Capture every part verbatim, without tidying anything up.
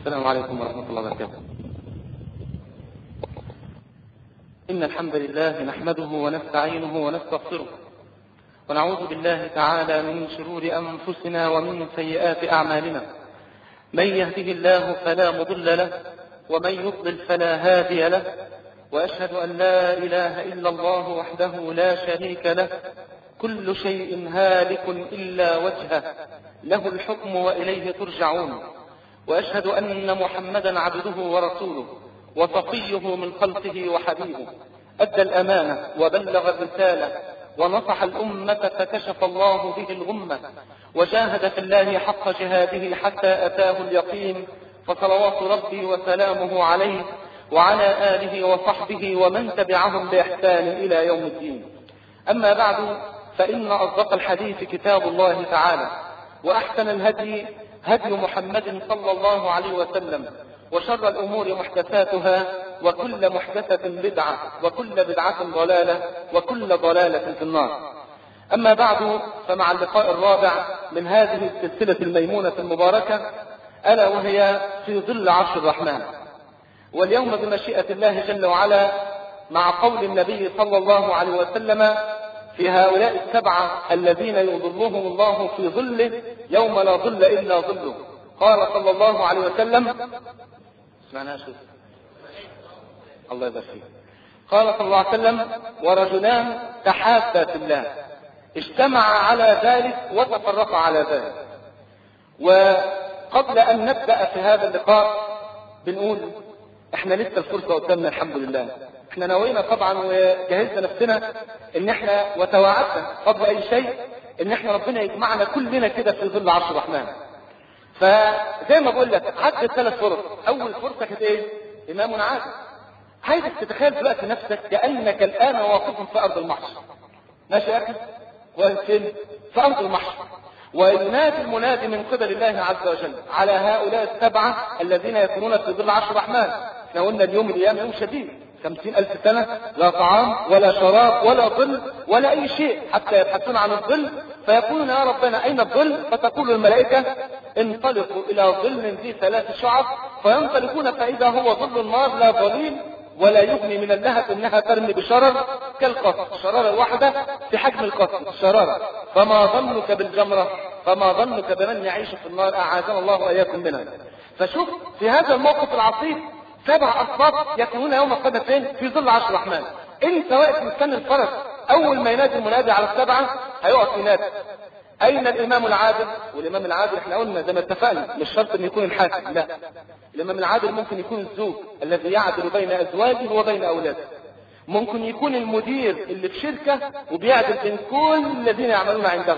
السلام عليكم ورحمة الله وبركاته. إن الحمد لله نحمده ونستعينه ونستغفره ونعوذ بالله تعالى من شرور أنفسنا ومن سيئات أعمالنا. من يهده الله فلا مضل له ومن يضلل فلا هادي له، وأشهد أن لا إله إلا الله وحده لا شريك له، كل شيء هالك إلا وجهه، له الحكم وإليه ترجعون. وأشهد أن محمدا عبده ورسوله وصفيه من خلقه وحبيبه، أدى الأمانة وبلغ الرسالة ونصح الأمة فكشف الله به الغمة، وجاهد في الله حق جهاده حتى أتاه اليقين، فصلوات ربي وسلامه عليه وعلى آله وصحبه ومن تبعهم بإحسان إلى يوم الدين. أما بعد، فإن أصدق الحديث كتاب الله تعالى، وأحسن الهدي هدي محمد صلى الله عليه وسلم، وشر الأمور محدثاتها، وكل محدثة بدعة، وكل بدعة ضلالة، وكل ضلالة في النار. أما بعد، فمع اللقاء الرابع من هذه السلسلة الميمونة المباركة، ألا وهي في ظل عرش الرحمن. واليوم بمشيئة الله جل وعلا مع قول النبي صلى الله عليه وسلم في هؤلاء السبعة الذين يظلهم الله في ظله يوم لا ظل إلا ظله. قال صلى الله عليه وسلم، اسمعنا شوف الله يبارك فيك، قال صلى الله عليه وسلم: ورجلان تحابا في الله اجتمعا على ذلك وتفرقا على ذلك. وقبل أن نبدأ في هذا اللقاء بنقول احنا لسه الفرصة قدامنا الحمد لله. احنا نوينا طبعا وجهزنا نفسنا ان احنا وتواعدنا قبل اي شيء ان احنا ربنا يجمعنا كلنا كده في ظل عرش الرحمن. فزي ما بقول لك عدت ثلاث فرص. اول فرصة كانت ايه؟ امام عادل. عايزك تتخيل دلوقتي نفسك كأنك الان واقف في ارض المحشر. ماشي يا اخي؟ وفين؟ في ارض المحشر. وينادي المنادي من قبل الله عز وجل على هؤلاء السبعة الذين يكونون في ظل عرش الرحمن. احنا قلنا اليوم الايام يوم شديد، خمسين ألف سنة لا طعام ولا شراب ولا ظل ولا أي شيء، حتى يبحثون عن الظل فيقولون يا ربنا أين الظل؟ فتقول الملائكة انطلقوا إلى ظل ذي ثلاث شعب، فينطلقون فإذا هو ظل النار لا ظليل ولا يغني من اللهب إنها ترمي بشرر كالقصر، شرارة الواحدة في حجم القصر شرارة. فما ظنك بالجمرة؟ فما ظنك بمن يعيش في النار؟ أعاذنا الله وإياكم منها. فشوف في هذا الموقف العصيب سبع أصوات يكونون يوم القيامة فين؟ في ظل عرش الرحمن. انت واقف مستني الفرس، اول ما ينادي المنادي على السبعة هيقف ينادي اين الامام العادل؟ والامام العادل احنا قلنا زي ما اتفقنا مش شرط ان يكون الحاكم، لا، الامام العادل ممكن يكون الزوج الذي يعدل بين ازواجه وبين اولاده، ممكن يكون المدير اللي في شركة وبيعدل بين كل الذين يعملون عنده،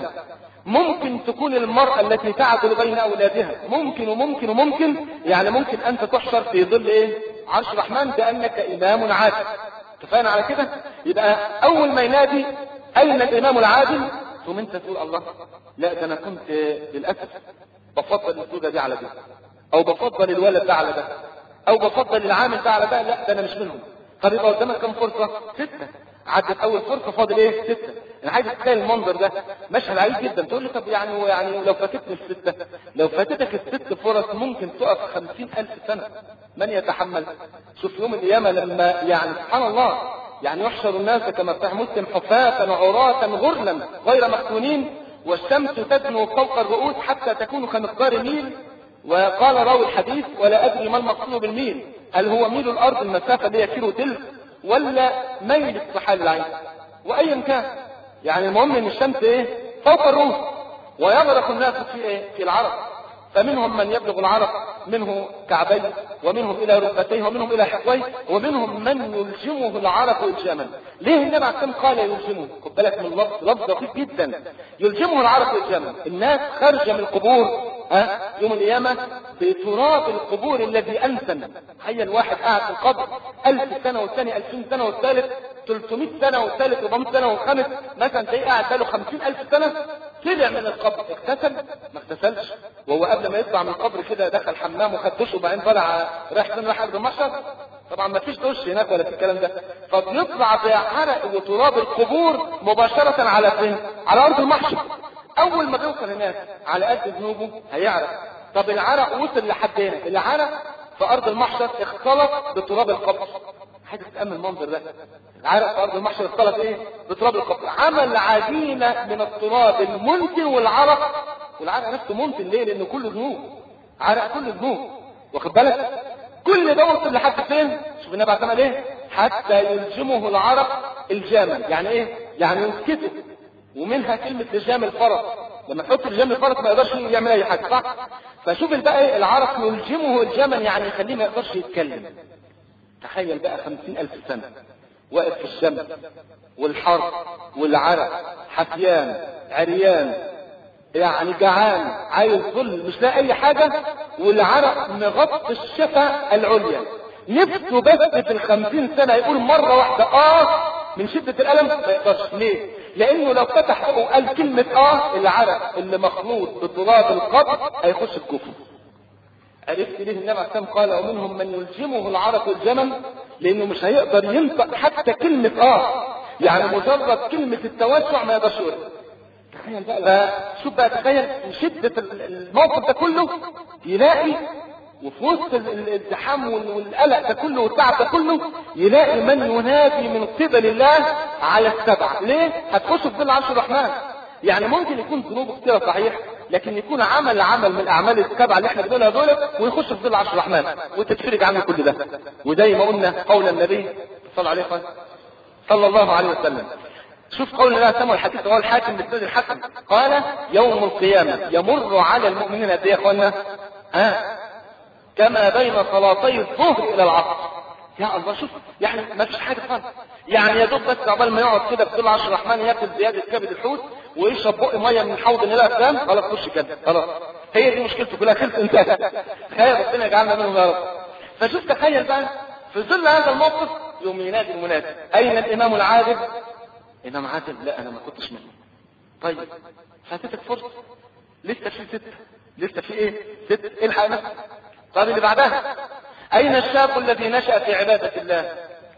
ممكن تكون المرأة التي تعدل بين أولادها، ممكن وممكن وممكن، يعني ممكن أنت تحشر في ظل إيه؟ عرش الرحمن بأنك إمام عادل. اتفقنا على كده؟ يبقى أول ما ينادي أين الإمام العادل؟ ثم أنت تقول الله، لا ده أنا كنت للأسف بفضل الزوجة دي على ده، أو بفضل الولد ده على ده، أو بفضل العامل ده على ده، لا ده أنا مش منهم. طب يبقى قدامك كم فرصة؟ ستة. عدت أول فرصة، فاضل إيه؟ ستة. أنا عايز أتخيل المنظر ده مشهد عجيب جدا. تقول لي طب يعني يعني لو فاتتني الستة، لو فاتتك الست فرص ممكن تقف خمسين ألف سنة، من يتحمل؟ شوف يوم القيامة لما يعني سبحان الله يعني يحشر الناس كما في مسلم حفاة عراة غرلا غير مختونين، والشمس تدنو فوق الرؤوس حتى تكون كمقدار ميل. وقال راوي الحديث ولا أدري ما المقصود بالميل، هل هو ميل الأرض المسافة اللي هي كيلو تلك ولا ميل السحال العين؟ وأيا كان يعني المهم ان الشمس ايه؟ فوق الرؤوس، ويغرق الناس في ايه؟ في العرق. فمنهم من يبلغ العرق منه كعبيه، ومنهم الى ركبتيه، ومنهم الى حقويه، ومنهم من يلجمه العرق الجاما. ليه النبي عليه الصلاه والسلام قال يلجمه؟ خد بالك من اللفظ، لفظ دقيق جدا. يلجمه العرق الجاما. الناس خارجه من القبور ها يوم القيامه بتراب القبور الذي انسن. تخيل واحد قاعد في القبر ألف سنه والثاني ألفين سنه والثالث ثلاثمائة سنه والثالث أربعمائة سنه والخامس مثلا تلاقيه قاعد بقاله خمسين ألف سنه. طلع من القبر اغتسل؟ ما اغتسلش، وهو قبل ما يطلع من القبر كده دخل حمام وخد دش وبعدين طلع رايح فين؟ رايح ارض المحشر. طبعا ما فيش دش هناك ولا في الكلام ده، فبيطلع بعرق وتراب القبور مباشره على فين؟ على ارض المحشر. اول ما بيوصل هناك على قد ذنوبه هيعرف، طب العرق وصل لحد هنا، العرق في ارض المحشر اختلط بتراب القبر. حاجه تامن المنظر ده، العرق في ارض المحشر اختلط ايه؟ بتراب القبر، عمل عجينه من التراب المنتن والعرق. والعرق نفسه منتن ليه؟ لانه كله ذنوب، عرق كله ذنوب، واخد بالك؟ كل ده وصل لحد فين؟ شوف النبي عليه الصلاه ايه؟ حتى يلجمه العرق الجامل. يعني ايه؟ يعني يسكته. ومنها كلمه لجام الفرس، لما تحط لجام الفرس ما يقدرش يعمل اي حاجه، صح؟ فشوف الباقي العرق يلجمه الجمل، يعني يخليه ما يقدرش يتكلم. تخيل بقى خمسين ألف سنة واقف في الشمس والحر والعرق، حفيان عريان، يعني جعان، عايز ظل، مش لاقي أي حاجة، والعرق مغطي الشفة العليا. نفسه بس في الخمسين سنة يقول مرة واحدة آه من شدة الألم، ما يقدرش. ليه؟ لأنه لو فتح بقه وقال كلمة آه، العرق اللي مخلوط بتراب القبر هيخش الكفر. عرفت ليه النبي عليه الصلاه قال ومنهم من يلجمه العرق الجمل؟ لانه مش هيقدر ينطق حتى كلمه اه، يعني مجرد كلمه التوسع ما يقدرش يقول. تخيل بقى، شوف بقى، تخيل من شده الموقف ده كله يلاقي، وفي وسط الازدحام والقلق ده كله والتعب ده كله، يلاقي من ينادي من قبل الله على السبعه. ليه؟ هتخش في ظل عرش الرحمن. يعني ممكن يكون ذنوبه كتير صحيح، لكن يكون عمل عمل من الاعمال السبعه اللي احنا بنقولها دول ويخش في ظل عرش الرحمن وتتفرج عنه كل ده. وزي ما قلنا قول النبي صلى الله عليه صلى الله عليه وسلم، شوف قول الله سمع الحديث رواه الحاكم بالسند الحسن، قال يوم القيامه يمر على المؤمنين قد ايه يا اخوانا؟ ها كما بين صلاتي الظهر الى العصر. يا الله، شوف يعني ما فيش حاجه خالص، يعني يا دوب بس عقبال ما يقعد كده في ظل عرش الرحمن ياكل زياده كبد الحوت ويشرب بق ميه من حوض الى افلام، خلاص خش كده خلاص. هي دي مشكلته كلها، خلص انتهت. تخيل ربنا يجعلنا منهم يا رب. فشوف تخيل بقى في ظل هذا الموقف يوم ينادي المنادي اين الامام العادل؟ امام عادل؟ لا انا ما كنتش منه. طيب فاتتك فرصه، لسه في ست، لسه في ايه؟ ست، الحق نفسك. طب اللي بعدها اين الشاب الذي نشأ في عبادة الله؟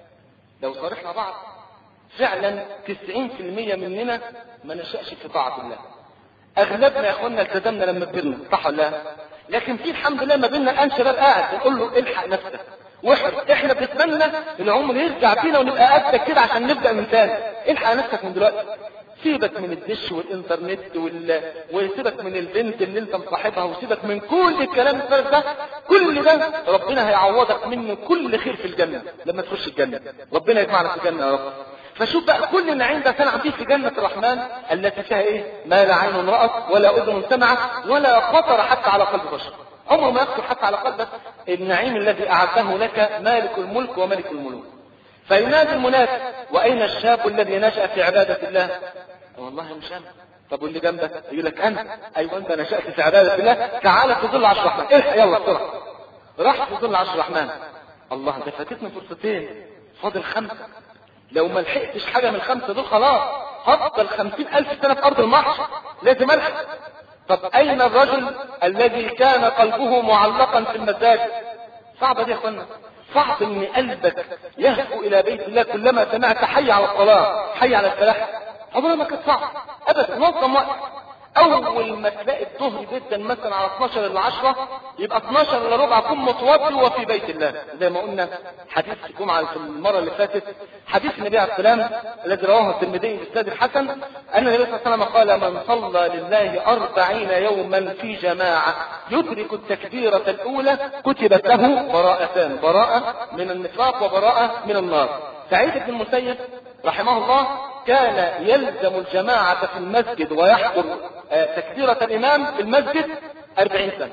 لو صارحنا بعض فعلا تسعين في المية مننا ما نشأش في طاعة الله. اغلبنا يا اخوانا التزمنا لما كبرنا، صح ولا لا؟ لكن في الحمد لله ما بيننا الان شباب قاعد نقول له الحق نفسك واحرص. احنا بنتمنى العمر يرجع بينا ونبقى قدك كده عشان نبدا من تاني. الحق نفسك من دلوقتي، سيبك من الدش والانترنت وال... وسيبك من البنت اللي انت مصاحبها، وسيبك من كل الكلام الفارغ ده. كل ده ربنا هيعوضك منه كل خير في الجنه لما تخش الجنه. ربنا يجمعنا في الجنه يا رب. فشوف بقى كل النعيم ده كان عندي في جنه الرحمن التي فيها ايه؟ ما لا عين رأت ولا اذن سمعت ولا خطر حتى على قلب بشر. عمره ما يخطر حتى على قلبك النعيم الذي اعده لك مالك الملك وملك الملوك. فينادي المنادي واين الشاب الذي نشأ في عبادة الله؟ والله مش انا. طب واللي جنبك؟ يقول لك انا. ايوه انت نشأت في عبادة الله، تعال في ظل عرش الرحمن، الحق يلا بسرعه. راح في ظل عرش الرحمن. الله، ده فاتتنا فرصتين، فاضل خمسه. لو ما لحقتش حاجه من الخمسه دول خلاص هفضل خمسين الف سنه في ارض المحشر، لازم الحق. طب اين الرجل الذي كان قلبه معلقا في المساجد؟ صعبه دي يا اخوانا، صعب ان قلبك يهفو الى بيت الله كلما سمعت حي على الصلاه حي على الفلاح. عمرها ما كانت صعبه ابدا، نظم وقت. اول ما تلاقي الظهر جدا مثلا على اثناشر الا عشرة، يبقى اثناشر الا ربع كن متوضي وفي بيت الله. زي ما قلنا حديث الجمعه في المره اللي فاتت، حديث النبي عليه السلام الذي رواه الترمذي بالسند الحسن، ان النبي صلى الله عليه وسلم قال من صلى لله أربعين يوما في جماعه يدرك التكبيره الاولى كتبت له براءتان، براءه من النفاق وبراءه من النار. سعيد بن المسيب رحمه الله كان يلزم الجماعة في المسجد ويحضر تكبيرة الإمام في المسجد أربعين سنة.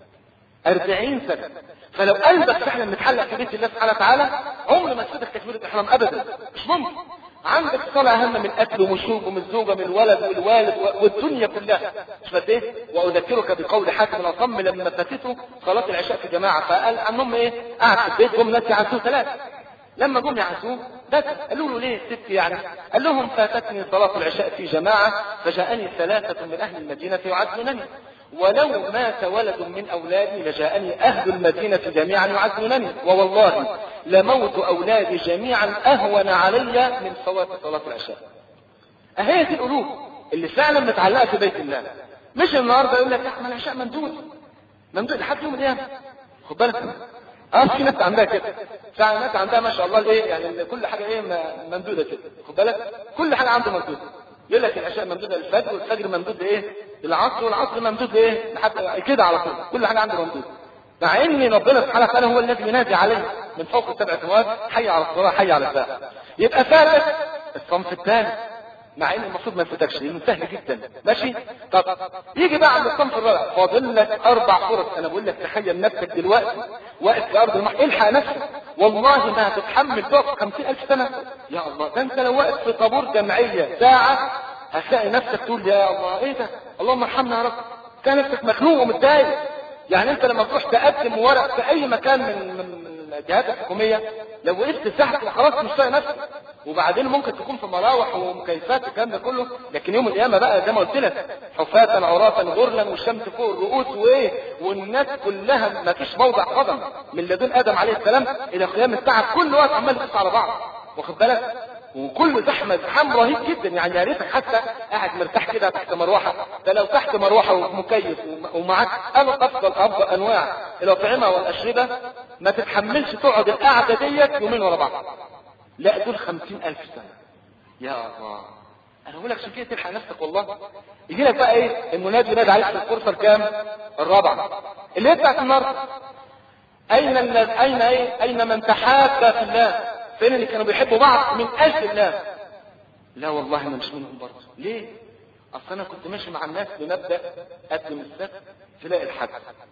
أربعين سنة. فلو قلبك فعلا متحلق في بيت الله سبحانه وتعالى عمر ما تفوتك تكبيرة الإحرام أبدا، مش ممكن. عندك صلاة أهم من الأكل ومشروب ومن الزوجة من الولد والوالد والدنيا كلها، مش فديت. وأذكرك بقول حاتم الأصم لما فاتته صلاة العشاء في جماعة، فقال عنهم إيه؟ قاعد في البيت جم ناس يعزوه ثلاثة. لما جم يعزوه بكى، قالوا له ليه ست يعني؟ قال لهم فاتتني صلاة العشاء في جماعة فجاءني ثلاثة من أهل المدينة يعزونني، ولو مات ولد من أولادي لجاءني أهل المدينة جميعا يعزونني، ووالله لموت أولادي جميعا أهون علي من فوات صلاة العشاء. أهي القلوب اللي فعلا متعلقة في بيت الله، مش النهارده يقول لك يا أحمد العشاء مندوب. ممدود لحد يوم القيامه. خد بالك اه في ناس عندها كده، في ناس عندها ما شاء الله الايه يعني كل حاجه ايه ممدوده كده. خد بالك كل حاجه عنده ممدوده. يقول لك العشاء ممدوده للفجر، والفجر ممدود لايه؟ للعصر، والعصر ممدود لايه؟ لحد كده على طول كل حاجه عنده ممدوده. مع ان ربنا سبحانه وتعالى هو الذي ينادي عليه من فوق السبع سماوات حي على الصلاه حي على الفلاح. يبقى ثابت الصنف الثاني، مع ان المفروض ما يفوتكش لانه سهل جدا. ماشي؟ طب يجي بقى عند الصنف الرابع، فاضل لك اربع فرص. انا بقول لك تخيل نفسك دلوقتي واقف في ارض المحشر، الحق نفسك والله ما هتتحمل تقف خمسين الف سنه. يا الله، ده انت لو واقف في طابور جمعيه ساعه هتلاقي نفسك تقول يا الله ايه ده، اللهم ارحمنا يا رب. تلاقي نفسك مخنوق ومتضايق. يعني انت لما تروح تقدم ورق في اي مكان من من الجهات الحكوميه، لو وقفت ساعه خلاص مش طايق نفسك. وبعدين ممكن تكون في مراوح ومكيفات الكلام ده كله، لكن يوم القيامه بقى زي ما قلت لك حفاة عراة غرلا والشمس فوق الرؤوس وايه، والناس كلها ما فيش موضع قدم من لدن ادم عليه السلام الى قيام الساعه، كل وقت عمال يقص على بعض. واخد بالك؟ وكل زحمه زحام رهيب جدا. يعني يا ريتك حتى قاعد مرتاح كده تحت مروحه. ده لو تحت مروحه ومكيف ومعاك افضل افضل انواع الاطعمه والاشربه ما تتحملش تقعد القعده ديت يومين ورا بعض. لا دول خمسين الف سنه. يا الله، انا بقول لك عشان كده تلحق نفسك والله. يجي لك بقى ايه المنادي ينادي عليك في الفرصه الكام؟ الرابعه اللي هي بتاعت النار. اين الناس؟ اين ايه؟ اين من تحاب في الله؟ فين اللي كانوا بيحبوا بعض من اجل الله؟ لا والله انا مش منهم برضه. ليه؟ اصل انا كنت ماشي مع الناس بمبدا قدم السبت تلاقي الحد،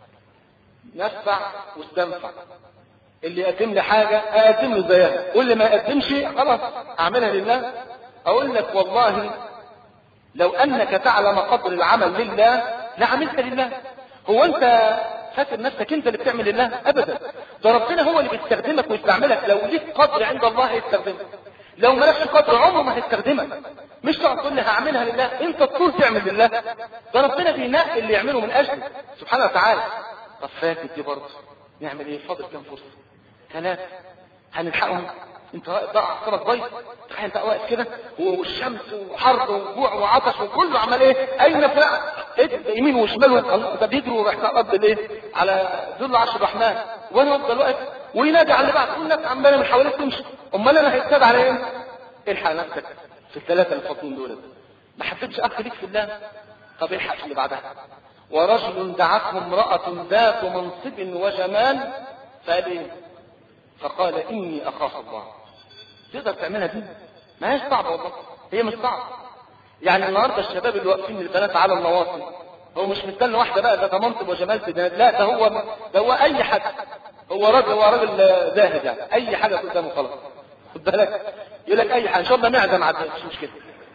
ندفع واستنفع. اللي يقدم لي حاجه اقدم له زيها، واللي ما يقدمش خلاص اعملها لله. اقول لك والله لو انك تعلم قدر العمل لله لعملت لله. هو انت فاكر نفسك انت اللي بتعمل لله؟ ابدا، ده ربنا هو اللي بيستخدمك ويستعملك. لو ليك قدر عند الله هيستخدمك، لو مالكش قدر عمره ما هيستخدمك. مش تقعد تقول لي هعملها لله، انت تطول تعمل لله. ده ربنا بينقي اللي يعمله من اجله سبحانه وتعالى. طب فاتت دي برضه نعمل ايه؟ فاضل كام فرصه؟ ثلاثه هنلحقهم. انت واقف بقى اعصابك بايظ، تخيل انت واقف كده والشمس وحر وجوع وعطش وكله عمال ايه؟ اين فلان؟ يمين وشمال ده بيجروا رايح الارض ليه؟ على ذل عرش الرحمن، وانا افضل واقف وينادي على اللي بعد، كل الناس عماله من حواليك تمشي. امال انا هيتساد على ايه؟ الحق نفسك في الثلاثه الفاضلين دول. ما حبيتش اخ ليك في الله، طب الحق في اللي بعدها. ورجل دعته امراه ذات منصب وجمال فقال ايه؟ فقال اني اخاف الله. تقدر تعملها دي؟ ما هيش صعبه والله، هي مش صعبه. يعني النهارده الشباب اللي واقفين للبنات على النواصي، هو مش مستني واحده بقى ذات منصب وجمال في ده، لا ده هو ده هو اي حد، هو راجل هو راجل زاهد يعني اي حاجه قدامه خلاص. خد بالك يقول لك اي حاجه ان شاء الله معده معديه مش مشكله.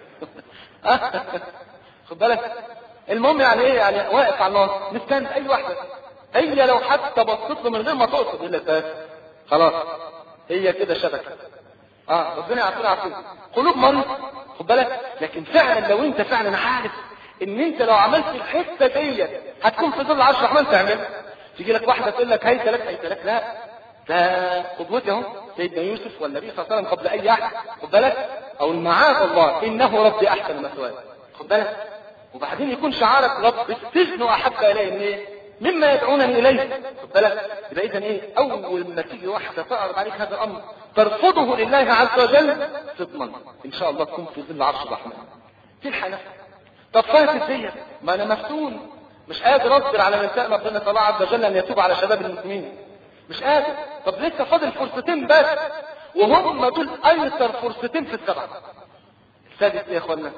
خد بالك المهم يعني ايه؟ يعني واقف على الناصي مستني اي واحده، هي لو حتى بصت له من غير ما تقصد يقول لك خلاص هي كده شبكه. اه ربنا يعافينا عافيه. قلوب مريض خد بالك. لكن فعلا لو انت فعلا عارف ان انت لو عملت الحته ديت هتكون في ظل عرش الرحمن تعمل، تيجي لك واحده تقول لك هيت لك هيت لك، لا ده قدوتي اهو سيدنا يوسف والنبي صلى الله عليه وسلم قبل اي احد. خد بالك او معاذ الله انه ربي احسن مثواي. خد بالك. وبعدين يكون شعارك رب السجن احب الي من ايه؟ مما يدعونني اليه. خد بالك. يبقى اذا ايه؟ اول ما تيجي واحده تعرض عليك هذا الامر ترفضه لله عز وجل تضمن ان شاء الله تكون في ظل عرش الرحمن. تلحق نفسك. طب فاتت ديت ما انا مفتون مش قادر اصبر على من شاء ربنا الله عز وجل ان يتوب على شباب المسلمين، مش قادر. طب لسه فاضل فرصتين بس وهم دول ايسر فرصتين في السبعه. السادس يا اخوانا،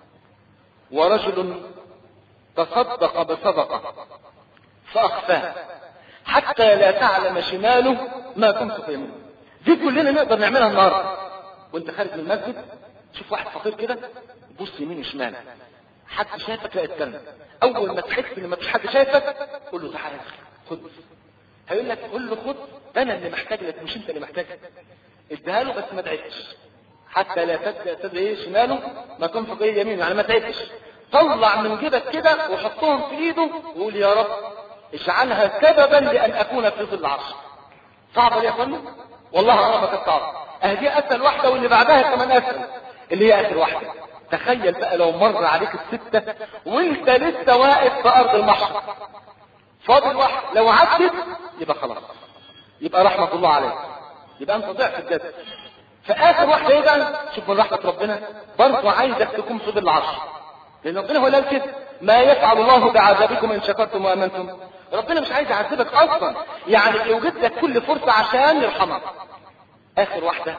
ورجل تصدق بصدقه فاخفاها حتى لا تعلم شماله ما تنفق يمينه. دي كلنا نقدر نعملها النهارده وانت خارج من المسجد. شوف واحد فقير كده بص يمين وشمال، حد شايفك لا اتكلم. اول ما تحس ان ما فيش حد شايفك قول له تعالى خد. هيقول لك قول له خد، ده انا اللي محتاج لك مش انت اللي محتاج. اديها له بس ما تعبش حتى لا تدري شماله ما تنفق يمينه، يعني ما تعبش. طلع من جيبك كده وحطهم في ايده وقول يا رب اجعلها سببا لان اكون في ظل عرشك. صعبه يا اخوانا والله انا ما كانت صعبه. اهدي اسهل واحده واللي بعدها كمان اسهل اللي هي اخر واحده. تخيل بقى لو مر عليك السته وانت لسه واقف في ارض المحشر. فاضل واحد، لو عدت يبقى خلاص، يبقى رحمة الله عليك، يبقى انت ضعت الجد. فآخر واحدة ايه بقى؟ شوف من رحمة ربنا برضه عايزك تكون في ظل العرش، لأن ربنا هو اللي قال كده: ما يفعل الله بعذابكم إن شكرتم وآمنتم. ربنا مش عايز يعذبك أصلا، يعني يوجد لك كل فرصة عشان يرحمك. آخر واحدة: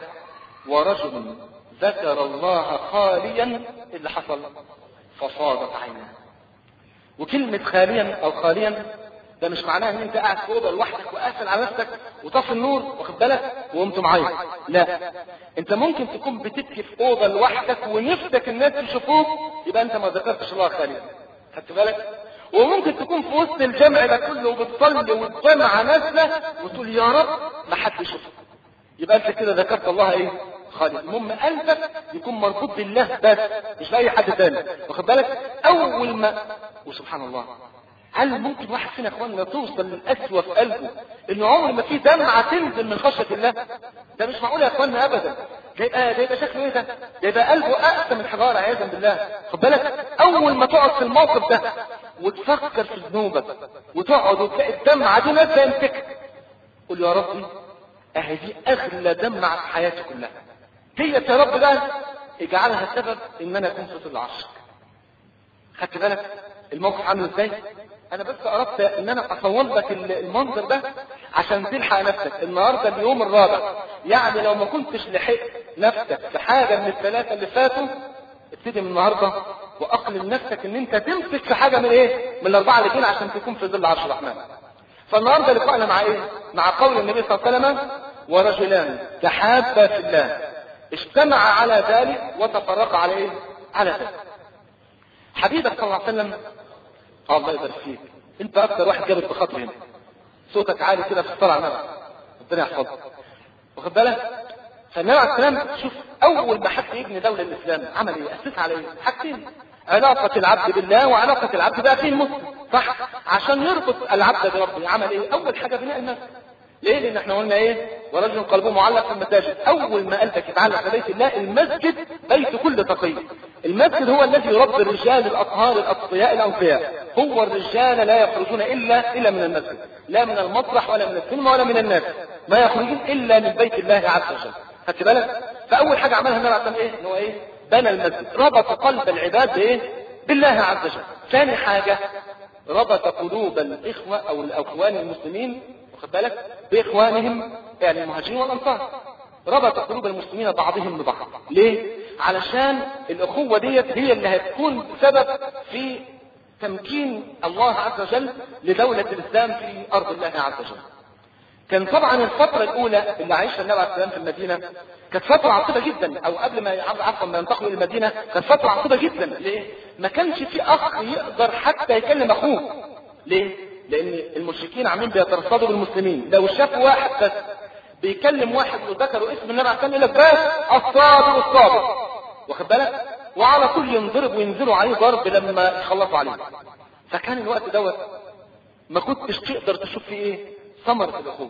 ورجل ذكر الله خاليا، اللي حصل ففاضت عيناه. وكلمة خاليا أو خاليا ده مش معناه ان انت قاعد في اوضه لوحدك وقافل على نفسك وطفي النور واخد بالك وقمت معيط، لا، انت ممكن تكون بتبكي في اوضه لوحدك ونفسك الناس يشوفوك، يبقى انت ما ذكرتش الله خاليا، خدت بالك؟ وممكن تكون في وسط الجمع ده كله وبتصلي والجمعه نازله وتقول يا رب ما حد يشوفك، يبقى انت كده ذكرت الله ايه؟ خالد. المهم قلبك يكون مربوط بالله بس، مش لاي حد تاني، واخد بالك؟ اول ما وسبحان الله، هل ممكن واحد فينا يا اخواننا توصل للقسوه في قلبه انه عمر ما في دمعه تنزل من خشيه الله؟ ده مش معقول يا اخواننا ابدا. ده يبقى ده يبقى شكله ايه ده؟ ده يبقى قلبه اقسى من حجاره عياذا بالله، خد بالك؟ اول ما تقعد في الموقف ده وتفكر في ذنوبك وتقعد وتلاقي الدمعه دي نازله يمسكك، قول يا ربي اهي دي اغلى دمعه في حياتي كلها، هي يا رب بقى اجعلها سبب ان انا اكون في ظل عرشك. خدت بالك الموقف عامل ازاي؟ انا بس اردت ان انا اصور لك المنظر ده عشان تلحق نفسك. النهارده اليوم الرابع، يعني لو ما كنتش لحقت نفسك في حاجه من الثلاثه اللي فاتوا، ابتدي من النهارده واقلم نفسك ان انت تمسك في حاجه من ايه؟ من الاربعه اللي فينا عشان تكون في ظل عرش الرحمن. فالنهارده لقاءنا مع ايه؟ مع قول النبي صلى الله عليه وسلم: ورجلان تحابا في الله اجتمعا على ذلك وتفرقا على ايه؟ على ذلك. حبيبك صلى الله عليه وسلم، الله يبارك فيك، انت اكتر واحد جابت بخاطر هنا، صوتك عالي كده في الصلاه على النبي، ربنا يحفظك، واخد بالك؟ فالنبي عليه السلام شوف اول ما حد يبني دوله الاسلام عمل ايه؟ اسسها على ايه؟ حاجتين: علاقه العبد بالله وعلاقه العبد باخيه المسلم، صح؟ عشان يربط العبد بربه عمل ايه؟ اول حاجه بناء المسجد. ليه؟ لان احنا قلنا ايه؟ ورجل قلبه معلق في المساجد. اول ما قلبك يتعلق ببيت الله، المسجد بيت كل تقي. المسجد هو الذي يربي الرجال الاطهار الاتقياء الاوفياء. هو الرجال لا يخرجون الا الا من المسجد، لا من المسرح ولا من السينما ولا من الناس، ما يخرجون الا من بيت الله عز وجل. خدت بالك؟ فاول حاجه عملها النبي عليه ايه؟ ان هو ايه؟ بنى المسجد، ربط قلب العباد بايه؟ بالله عز وجل. ثاني حاجه ربط قلوب الاخوه او الاخوان المسلمين، واخد بالك؟ باخوانهم يعني المهاجرين والانصار. ربط قلوب المسلمين بعضهم ببعض. ليه؟ علشان الاخوه ديت هي اللي هتكون سبب في تمكين الله عز وجل لدوله الاسلام في ارض الله عز وجل. كان طبعا الفتره الاولى اللي عايشها النبي عليه السلام في المدينه كانت فتره عصيبه جدا، او قبل ما عفوا ما ينتقلوا الى المدينه كانت فتره عصيبه جدا. ليه؟ ما كانش في اخ يقدر حتى يكلم اخوه. ليه؟ لان المشركين عاملين بيترصدوا بالمسلمين، لو شافوا واحد بس بيكلم واحد وذكروا اسم النبي عليه السلام يقول لك بس الصابر الصابر، واخد بالك؟ وعلى طول ينضرب وينزلوا عليه ضرب لما يخلصوا عليه. فكان الوقت دوت ما كنتش تقدر تشوف فيه ايه؟ ثمرة الاخوة.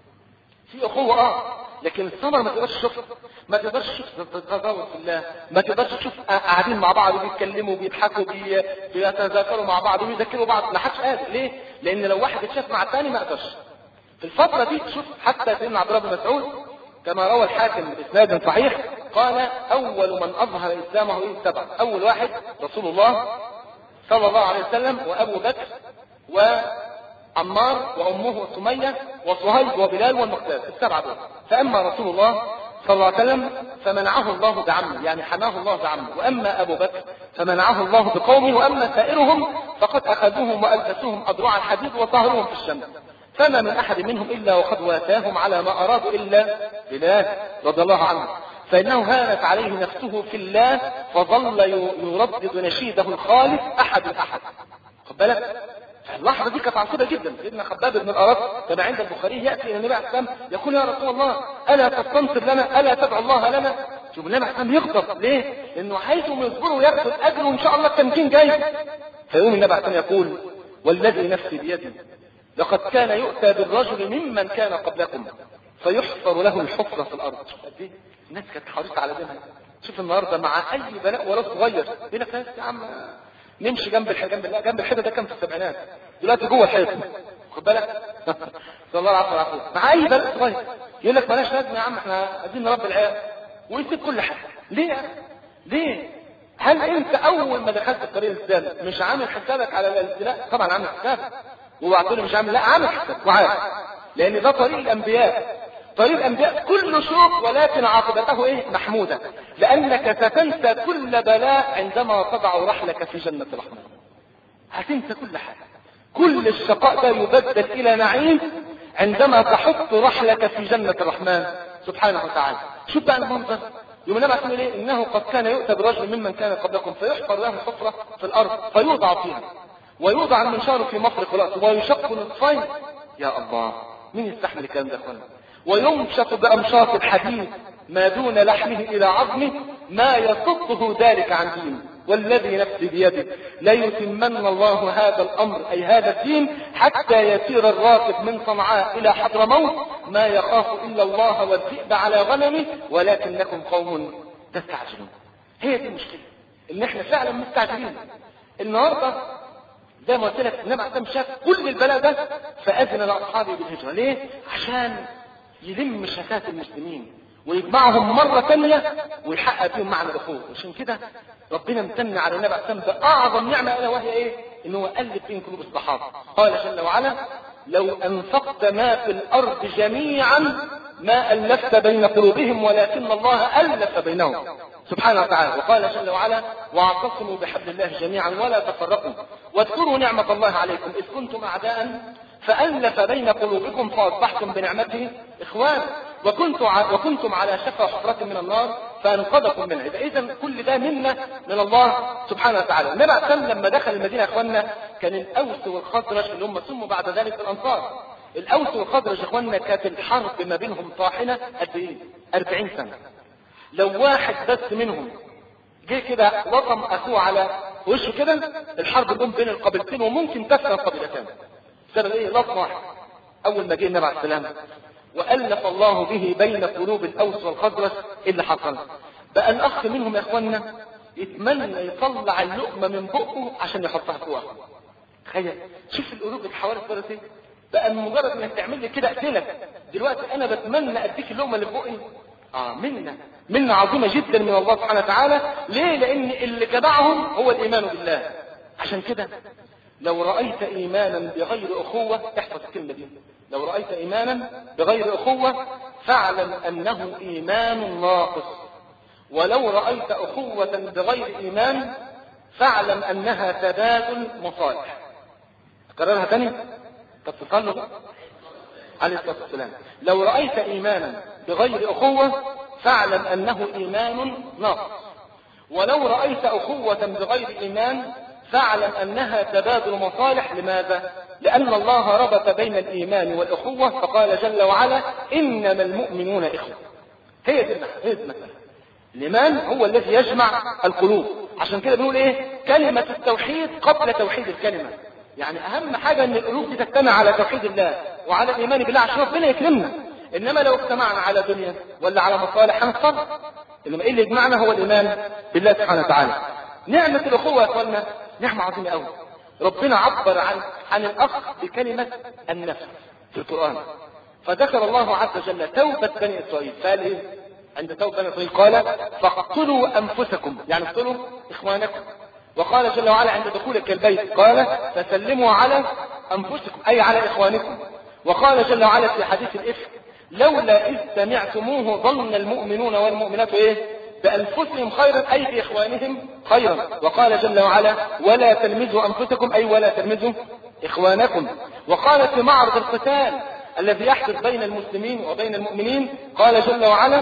في اخوة اه، لكن الثمرة ما تقدرش تشوفها، ما تقدرش تشوف تتغاور في الله، ما تقدرش تشوف قاعدين مع بعض وبيتكلموا وبيضحكوا بي... بيتذاكروا مع بعض ويذكروا بعض، ما حدش قادر. ليه؟ لان لو واحد اتشاف مع الثاني ما قدرش. في الفترة دي شوف حتى سيدنا عبد الله بن مسعود كما روى الحاكم بإسناد صحيح قال: أول من أظهر إسلامه إيه؟ سبعة. أول واحد رسول الله صلى الله عليه وسلم، وأبو بكر، وعمار، وأمه سمية، وصهيب، وبلال، والمقداد، السبعة دول. فأما رسول الله صلى الله عليه وسلم فمنعه الله بعمه، يعني حماه الله بعمه. وأما أبو بكر فمنعه الله بقومه. وأما سائرهم فقد أخذوهم وألبسوهم أضرع الحديد وطهروهم في الشمس، فما من أحد منهم إلا وقد واتاهم على ما أرادوا إلا بلال رضي الله عنه، فإنه هانت عليه نفسه في الله فظل يردد نشيده الخالص أحد الأحد. خد بالك؟ اللحظة دي كانت عصيبة جدا. سيدنا خباب بن الأرط كما عند البخاري يأتي إلى النبي عليه السلام يقول: يا رسول الله ألا تستنصر لنا؟ ألا تدعو الله لنا؟ شوف النبي عليه السلام يغضب. ليه؟ لأنه عايزهم يصبروا وياخدوا الأجر وإن شاء الله التمكين جاي. فيقوم النبي عليه السلام يقول: والذي نفسي بيده لقد كان يؤتى بالرجل ممن كان قبلكم فيحفر له الحفرة في الأرض. الناس كانت حريصة على دينها. شوف النهارده مع أي بلاء ولا صغير بينا فاس يا عم نمشي جنب الحيطة، جنب الحيطة ده كان في السبعينات، دلوقتي جوه الحيط، خد بالك صلى الله عليه وسلم، مع اي بلد صغير يقول لك مالهاش لازمه يا عم، احنا عايزين نربي العيال، ويسيب كل حاجه. ليه؟ ليه؟ هل انت اول ما دخلت الطريق الاسلامي مش عامل حسابك على الابتلاء؟ طبعا عامل حسابك، وبعدين مش عامل، لا عامل حسابك وعارف، لان ده طريق الانبياء. طريق الانبياء كل شوق ولكن عاقبته ايه؟ محموده، لانك ستنسى كل بلاء عندما تضع رحلك في جنه الرحمن. هتنسى كل حاجه، كل الشقاء ده يبدل الى نعيم عندما تحط رحلك في جنه الرحمن سبحانه وتعالى. شوف بقى المنظر، يوم النبي عليه ايه؟ انه قد كان يؤتى برجل ممن كان قبلكم فيحفر له حفره في الارض فيوضع فيها، ويوضع المنشار في مفرق راسه ويشق نصفين. يا الله، مين يستحمل الكلام ده يا اخوانا؟ ويمشط بامشاط الحديد ما دون لحمه الى عظمه ما يصده ذلك عن دينه، والذي نفسي بيده ليتمن الله هذا الامر اي هذا الدين حتى يسير الراكب من صنعاء الى حضرموت ما يخاف الا الله والذئب على غنمه ولكنكم قوم تستعجلون. هي دي المشكله، ان احنا فعلا مستعجلين. النهارده زي ما قلت لك النبي عليه الصلاه شاف كل البلاء ده فاذن لاصحابه بالهجره. ليه؟ عشان يلم شتات المسلمين ويجمعهم مرة ثانية ويحقق فيهم معنى الأخوة. عشان كده ربنا امتن على النبي عليه الصلاة بأعظم نعمة ألا وهي إيه؟ إنه ألف بين قلوب الصحابة. قال جل وعلا: لو أنفقت ما في الأرض جميعا ما ألفت بين قلوبهم ولكن الله ألف بينهم سبحانه وتعالى. وقال جل وعلا: واعتصموا بحبل الله جميعا ولا تفرقوا واذكروا نعمة الله عليكم إذ كنتم أعداء فألف بين قلوبكم فأصبحتم بنعمته إخوانا وكنتم على شفا حفرة من النار فأنقذكم منها. إذا كل ده منا من الله سبحانه وتعالى. النبي عليه الصلاة والسلام لما دخل المدينة يا إخواننا كان الأوس والخزرج اللي هم سموا بعد ذلك الأنصار. الأوس والخزرج يا إخواننا كانت الحرب ما بينهم طاحنة قد إيه؟ أربعين سنة. لو واحد بس منهم جه كده لطم أخوه على وشه كده الحرب تقوم بين القبيلتين وممكن تفنى قبيلتين. سبب ايه؟ لطم واحد. اول ما جه النبي عليه السلام والف الله به بين قلوب الاوس والخزرج، ايه اللي حصل؟ بقى الاخ منهم يا اخوانا يتمنى يطلع اللقمه من بقه عشان يحطها في واحد. تخيل، شوف القلوب الحوارث صارت ايه؟ بقى مجرد انك تعمل لي كده اقتلك، دلوقتي انا بتمنى اديك اللقمه اللي في بقي. اه منه منه عظيمه جدا من الله سبحانه وتعالى. ليه؟ لان اللي جمعهم هو الايمان بالله. عشان كده لو رأيت إيمانا بغير أخوة، احفظ الكلمة دي، لو رأيت إيمانا بغير أخوة فاعلم أنه إيمان ناقص، ولو رأيت أخوة بغير إيمان فاعلم أنها تبادل مصالح. أكررها تاني؟ طب تصلوا بقى عليه الصلاة والسلام. لو رأيت إيمانا بغير أخوة فاعلم أنه إيمان ناقص، ولو رأيت أخوة بغير إيمان فاعلم أنها تبادل مصالح. لماذا؟ لأن الله ربط بين الإيمان والأخوة فقال جل وعلا: إنما المؤمنون إخوة. هي دي هي دي المسألة. الإيمان هو الذي يجمع القلوب. عشان كده بنقول إيه؟ كلمة التوحيد قبل توحيد الكلمة. يعني أهم حاجة أن القلوب دي تجتمع على توحيد الله وعلى الإيمان بالله عشان ربنا يكرمنا. إنما لو اجتمعنا على دنيا ولا على مصالح هنصلح. إنما إيه اللي يجمعنا؟ هو الإيمان بالله سبحانه وتعالى. نعمة الأخوة يا أخوانا نعمة عظيمة قوي. ربنا عبر عن عن الأخ بكلمة النفس في القرآن. فذكر الله عز وجل توبة بني إسرائيل، قال إيه؟ عند توبة بني إسرائيل قال: فاقتلوا أنفسكم، يعني اقتلوا إخوانكم. وقال جل وعلا عند دخولك البيت قال: فسلموا على أنفسكم أي على إخوانكم. وقال جل وعلا في حديث الإفك: لولا إذ سمعتموه ظن المؤمنون والمؤمنات إيه؟ بأنفسهم خيرا أي بإخوانهم خيرا. وقال جل وعلا: ولا تلمزوا أنفسكم أي ولا تلمزوا إخوانكم. وقال في معرض القتال الذي يحدث بين المسلمين وبين المؤمنين قال جل وعلا: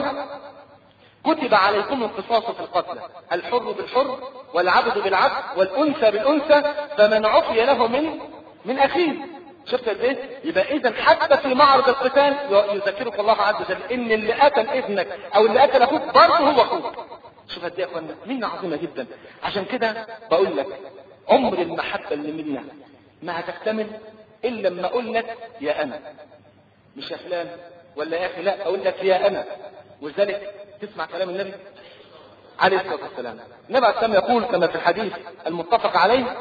كتب عليكم القصاص في القتلى، الحر بالحر والعبد بالعبد والأنثى بالأنثى فمن عفي له من من أخيه. شفت ازاي؟ يبقى اذا حتى في معرض القتال يذكرك الله عز وجل ان اللي قتل ابنك او اللي قتل اخوك برضه هو اخوك. شوف قد ايه يا اخوانا منا عظيمه جدا. عشان كده بقول لك عمر المحبه اللي منا ما هتكتمل الا لما اقول لك يا انا، مش يا فلان ولا يا اخي، لا اقول لك يا انا. ولذلك تسمع كلام النبي عليه الصلاه والسلام. النبي عليه الصلاه والسلام يقول كما في الحديث المتفق عليه: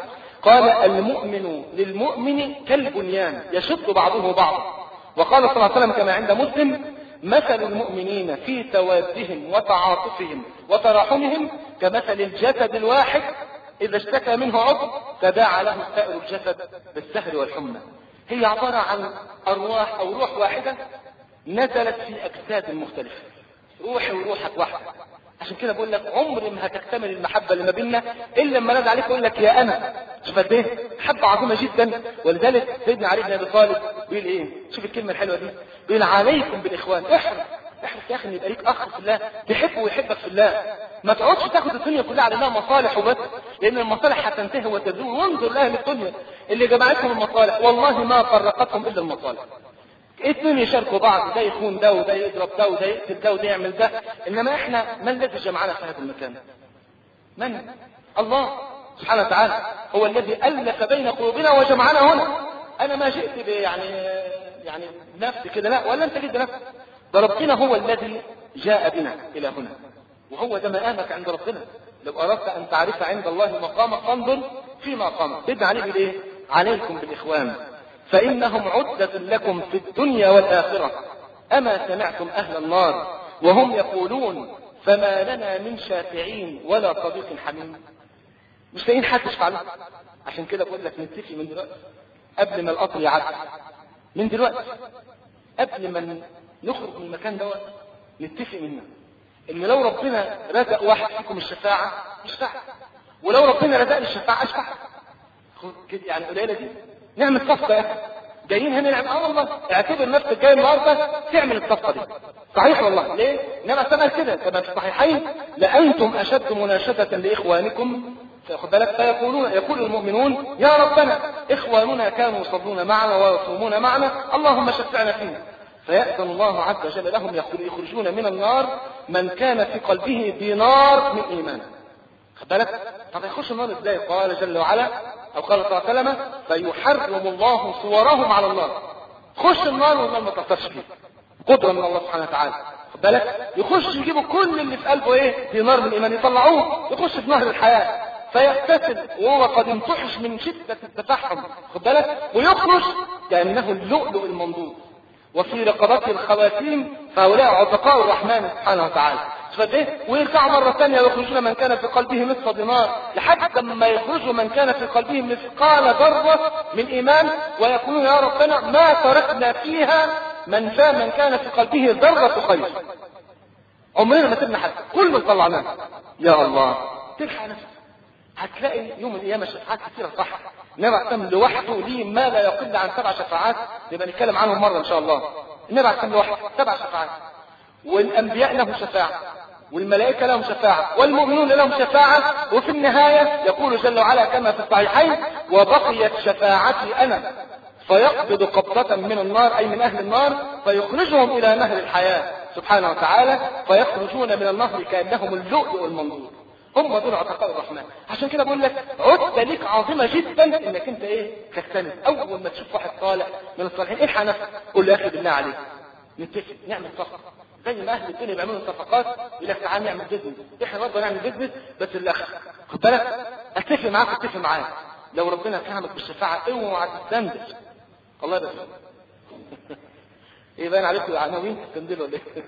قال المؤمن للمؤمن كالبنيان يشد بعضه بعضا. وقال صلى الله عليه وسلم كما عند مسلم مثل المؤمنين في توادهم وتعاطفهم وتراحمهم كمثل الجسد الواحد إذا اشتكى منه عضو تداعى له سائر الجسد بالسهر والحمى. هي عبارة عن أرواح أو روح واحدة نزلت في أجساد مختلفة، روحي وروحك واحدة. عشان كده بقول لك عمر ما هتكتمل المحبة اللي ما بيننا إلا لما نادى عليك يقول لك يا أنا. شوف قد إيه محبة عظيمة جدا. ولذلك سيدنا علي بن أبي طالب بيقول إيه؟ شوف الكلمة الحلوة دي، بيقول عليكم بالإخوان. احرص احرص يا أخي إن يبقى ليك أخ في الله تحبه ويحبك في الله. ما تقعدش تاخد الدنيا كلها على انها مصالح وبس، لان المصالح هتنتهي وتزول. وانظر لاهل الدنيا اللي جمعتهم المصالح والله ما فرقتهم الا المصالح. اتنين يشاركوا بعض، ده يخون ده وده يضرب ده وده يقتل ده وده يعمل ده. انما احنا من الذي جمعنا في هذا المكان؟ من؟ الله سبحانه وتعالى هو الذي الف بين قلوبنا وجمعنا هنا. انا ما جئت يعني يعني نفسي كده، لا، ولا انت جئت بنفسك، ده ربنا هو الذي جاء بنا الى هنا، وهو ده مقامك عند ربنا. لو اردت ان تعرف عند الله مقامك فانظر في مقامك. بدنا عليه بالايه؟ عليكم بالاخوان فانهم عدة لكم في الدنيا والاخره. اما سمعتم اهل النار وهم يقولون فما لنا من شافعين ولا صديق حميم. مش لاقيين حد يشفع له. عشان كده بقول لك نتفق من دلوقتي قبل ما القطر يعدي، من دلوقتي قبل ما نخرج من المكان دوت نتفق منه ان لو ربنا رزق واحد فيكم الشفاعة اشفع، ولو ربنا رزقني الشفاعة اشفع. يعني قليلة دي نعمل صفقة يا اخي. جايين هنا نعمل اه والله اعتبر نفسك جاي النهارده تعمل الصفقة دي. صحيح والله. ليه؟ انما سمع كده كما في الصحيحين لأنتم أشد مناشدة لإخوانكم خد بالك فيقولون يقول المؤمنون يا ربنا إخواننا كانوا يصلون معنا ويصومون معنا اللهم شفعنا فيهم. فيأذن الله عز وجل لهم يخرجون من النار من كان في قلبه دينار من إيمان. خد بالك. طب يخش النار ازاي؟ قال جل وعلا أو قال صلى الله عليه وسلم فيحرم الله صورهم على النار. خش النار والنار ما تأثرش فيه، قدرة من الله سبحانه وتعالى. خد بالك. يخش يجيبوا كل اللي في قلبه ايه؟ دينار من الإيمان، يطلعوه يخش في نهر الحياة فيغتسل وهو قد انتحش من شدة التفحم. خد بالك. ويخرج كأنه اللؤلؤ المنضود وفي رقبته الخواتيم فهؤلاء عتقاء الرحمن سبحانه وتعالى. ويرجعوا مرة ثانية ويخرجون من كان في قلبه نصف دينار لحد ما يخرجوا من كان في قلبه مثقال ذرة من إيمان ويقولون يا ربنا ما تركنا فيها من كان من كان في قلبه ذرة خير. عمرنا ما سيبنا حد، كله طلعناه. يا الله تلحق نفسك هتلاقي يوم القيامة شفاعات كثيرة. صح. النبي عليه الصلاة لوحده ليه ما لا يقل عن سبع شفاعات، نبقى نتكلم عنهم مرة إن شاء الله. النبي عليه الصلاة لوحده سبع شفاعات، والأنبياء لهم شفاعة، والملائكة لهم شفاعة، والمؤمنون لهم شفاعة، وفي النهاية يقول جل وعلا كما في الصحيحين وبقيت شفاعتي أنا فيقبض قبضة من النار أي من أهل النار فيخرجهم إلى نهر الحياة سبحانه وتعالى فيخرجون من النهر كأنهم اللؤلؤ المنضود. هم دول عتقاء الرحمن. عشان كده بقول لك عدة ليك عظيمة جدا انك انت ايه تكتنز. اول ما تشوف واحد صالح من الصالحين الحق نفسك قول له يا اخي بالله عليك نتفق نعمل صفقة زي ما اهل الدنيا بيعملوا صفقات يقول لك تعال نعمل بيزنس، احنا برضه نعمل بيزنس بس الاخر. خد بالك اتفق معاك اتفق معاك لو ربنا فهمك بالشفاعة اوعى تستندل. الله يبارك ايه باين عليكم عناوين تستندلوا ولا ايه؟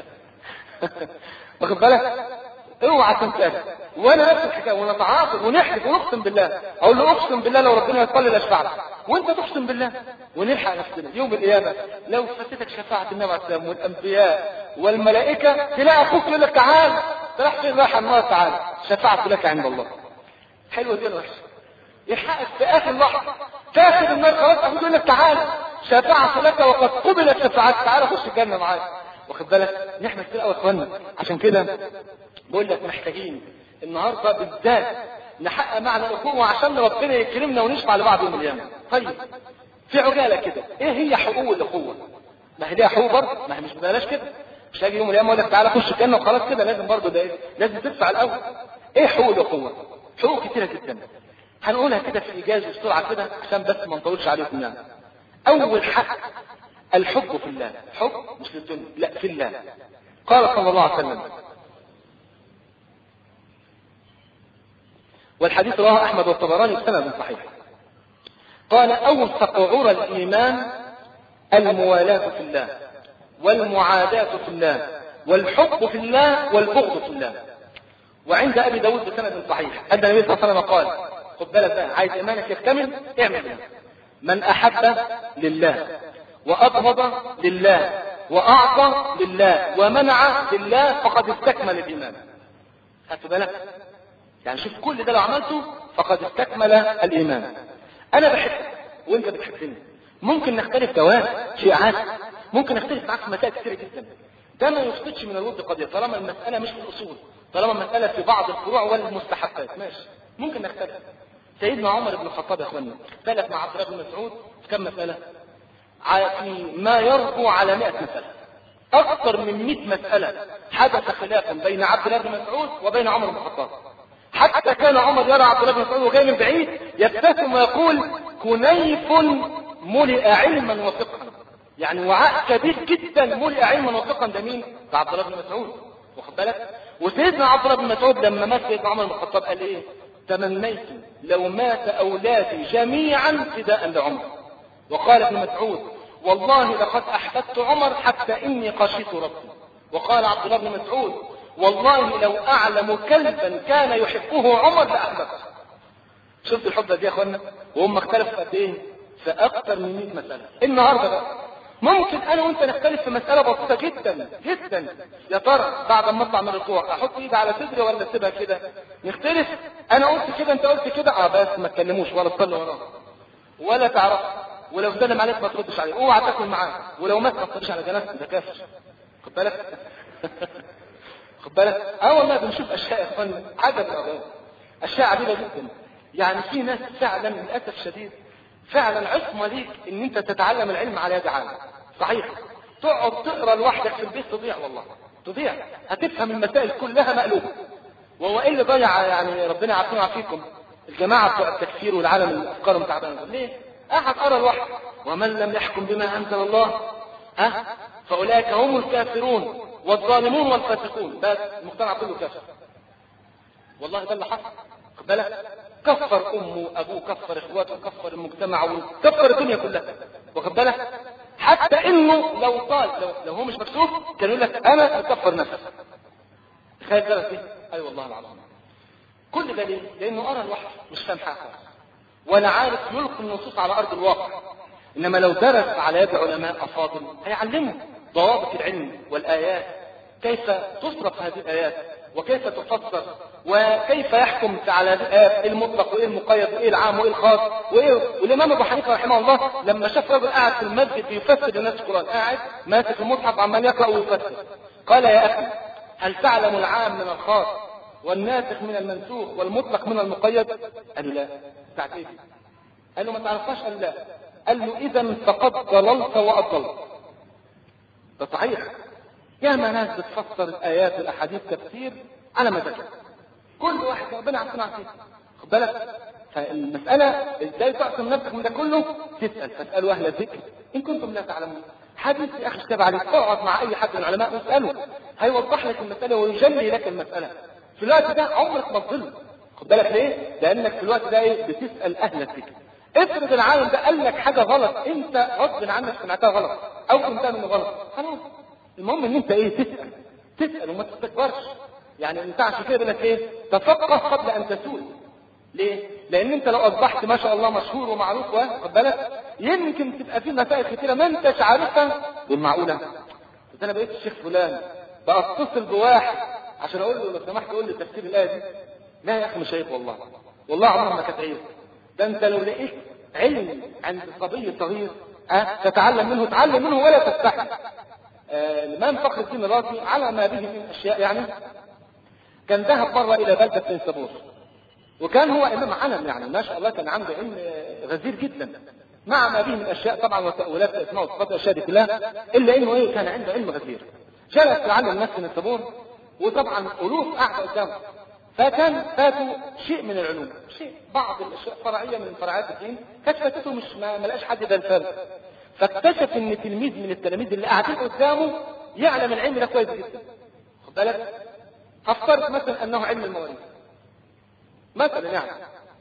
واخد بالك اوعى تنسى. وانا نفس الحكايه ونتعاطف ونحلف ونقسم بالله اقول له اقسم بالله لو ربنا يصلي لاشفع لك وانت تقسم بالله ونلحق نفسنا يوم القيامه. لو فاتتك شفاعه النبي عليه السلام والانبياء والملائكه تلاقي اخوك يقول لك تعال راح فين؟ راح النار تعال شفاعتك لك عند الله. حلوه دي ولا وحشه؟ يلحقك في اخر لحظه تاخد النار خلاص اخوك يقول لك تعال شفاعه لك وقد قبلت شفاعتك تعال خش الجنه معاك. واخد بالك نحن كتير قوي اخوانا. عشان كده بقول لك محتاجين النهارده بالذات نحقق معنى الاخوه عشان ربنا يكرمنا ونشفع لبعض يوم القيامه. طيب في عجاله كده ايه هي حقوق الاخوه؟ ما هي ليها حقوق برضه، ما هي مش ببلاش كده. مش هاجي يوم القيامه اقول لك تعالى خش الجنه وخلاص كده، لازم برضه ده ايه؟ لازم تدفع الاول. ايه حقوق الاخوه؟ حقوق كتيره جدا هنقولها كده في ايجاز بسرعه كده عشان بس ما نطولش عليكم يعني. اول حق الحب في الله. حب مش للدنيا، لا في الله. قال صلى الله عليه وسلم والحديث رواه أحمد والطبراني بسند صحيح. قال أوثق عرى الإيمان الموالاة في الله والمعاداة في الله والحب في الله والبغض في الله. وعند أبي داود بسند صحيح أن النبي صلى الله عليه وسلم قال خد بالك بقى، عايز إيمانك يكتمل اعمل ده. من أحب لله وأبغض لله وأعطى لله ومنع لله فقد استكمل الإيمان. خدت بالك؟ يعني شوف كل ده لو عملته فقد استكمل الإيمان. أنا بحبك وأنت بتحبني، ممكن نختلف دوام شيء عادي، ممكن نختلف معاك في مسائل كثيرة جدا، ده ما يفقدش من الود قضية طالما المسألة مش في الأصول، طالما المسألة في بعض الفروع والمستحبات ماشي ممكن نختلف. سيدنا عمر بن الخطاب يا اخوانا اختلف مع عبد الله بن مسعود في كم مسألة؟ في ما يربو على مئة مسألة، أكثر من مئة مسألة حدث خلاف بين عبد الله بن مسعود وبين عمر بن الخطاب، حتى كان عمر يرى عبد الله بن مسعود وجاي من بعيد يبتسم ويقول كنيف ملئ علما وفقها، يعني وعاء كبير جدا ملئ علما وفقها. ده مين؟ ده عبد الله بن مسعود، واخد بالك؟ وسيدنا عبد الله بن مسعود لما مات سيدنا عمر بن الخطاب قال ايه؟ تمنيت لو مات اولادي جميعا فداء لعمر. وقال ابن مسعود والله لقد احببت عمر حتى اني خشيت ربي. وقال عبد الله بن مسعود والله لو اعلم كلبا كان يحبه عمر لاحببته. شفت الحب دي يا اخوانا؟ وهم اختلفوا قد ايه؟ في اكثر من مئة مسألة. النهارده بقى ممكن انا وانت نختلف في مسألة بسيطة جدا جدا، يا ترى بعد ما اطلع من الركوع احط ايدي على صدري ولا اسيبها كده؟ نختلف، انا قلت كده انت قلت كده، اه بس ما تكلموش ولا تصلوا وراه ولا تعرف، ولو سلم عليك ما تردش عليه، اوعى تاكل معاه، ولو مات ما تصليش على جنازته ده كافر. خد بالك؟ خد بالك؟ اه والله بنشوف اشياء يا اخوان عجب العجاب، اشياء عجيبة جدا. يعني في ناس فعلا للاسف الشديد فعلا عصمة ليك ان انت تتعلم العلم على يد عالم. صحيح تقعد تقرا لوحدك في البيت تضيع، والله تضيع، هتفهم المسائل كلها مقلوبة. وهو ايه اللي ضيع؟ يعني ربنا يعافينا ويعافيكم الجماعة بتوع التكفير والعالم اللي افكارهم تعبانة ليه؟ قاعد قرا لوحده، ومن لم يحكم بما انزل الله ها فاولئك هم الكافرون والظالمون والفاسقون. بس المجتمع كله كافر، والله ده اللي حصل. خد بالك؟ كفر امه وابوه، كفر اخواته، كفر المجتمع وكفر الدنيا كلها، واخد بالك؟ حتى انه لو قال لو, لو هو مش مكتوب كان يقول لك انا اكفر نفسي. تخيل ده ايه؟ اي والله العظيم. كل ده ليه؟ لانه قرا لوحده مش فاهم حاجه ولا عارف يلقي النصوص على ارض الواقع. انما لو درس على يد علماء افاضل هيعلمه ضوابط العلم والايات، كيف تصرف هذه الايات وكيف تفسر وكيف يحكم على الآيات المطلق وايه المقيد وايه العام وايه الخاص وايه. والامام ابو حنيفه رحمه الله لما شاف رجل قاعد في المسجد بيفسر للناس القران، قاعد ماسك المصحف عمال يقرا ويفسر، قال يا اخي هل تعلم العام من الخاص والناسخ من المنسوخ والمطلق من المقيد؟ قال له لا. بتاعت ايه؟ قال له ما تعرفهاش؟ قال لا. قال له اذا فقد ضللت واضلت. ده صحيح، ياما ناس بتفسر الايات والاحاديث تفسير على مزاجها، كل واحد ربنا عارفين عارفين. خد بالك؟ فالمساله ازاي تعصم نفسك من ده كله؟ تسال، فاسالوا اهل الذكر ان كنتم لا تعلمون. حديث يا اخي اشتبه عليك، اقعد مع اي حد من العلماء واساله، هيوضح لك المساله ويجلي لك المساله. في الوقت ده عمرك ما تضل. خد بالك ليه؟ لانك في الوقت ده ايه؟ بتسال اهل الذكر. افرض العالم ده قال لك حاجه غلط انت غصب عنك سمعتها غلط او فهمتها منه غلط، خلاص المهم ان انت ايه؟ تسال تسال وما تستكبرش. يعني انت عشان كده بيقول لك ايه؟ تفقه قبل ان تسول. ليه؟ لان انت لو اصبحت ما شاء الله مشهور ومعروف واخد بالك يمكن تبقى في مسائل كتيره ما انتش عارفها. بالمعقوله بس انا بقيت الشيخ فلان بأتصل بواحد عشان اقول له لو سمحت قول لي تفسير الايه دي؟ لا يا اخي مش عيب والله، والله عمرها ما كانت عيب. ده انت لو لقيت علم عند صبي صغير أه؟ تتعلم منه تعلم منه ولا تستحي. آه الامام فخر الدين الرازي على ما به من اشياء، يعني كان ذهب مره الى بلده نيسابور، وكان هو امام علم يعني ما شاء الله، كان عنده علم غزير جدا مع ما به من اشياء طبعا وتاويلات اسماء وصفات الاشياء دي كلها، الا انه ايه؟ كان عنده علم غزير. جلس يعلم الناس في نيسابور وطبعا الوف قاعده قدامه، فكان فاته شيء من العلوم، شيء بعض الاشياء فرعيه من فرعات الدين كانت فاتته، مش ما لقاش حد ده الفارق. فاكتشف ان تلميذ من التلاميذ اللي قاعدين قدامه يعلم العلم ده كويس جدا. خد بالك؟ افترض مثلا انه علم المواريث مثلا يعني.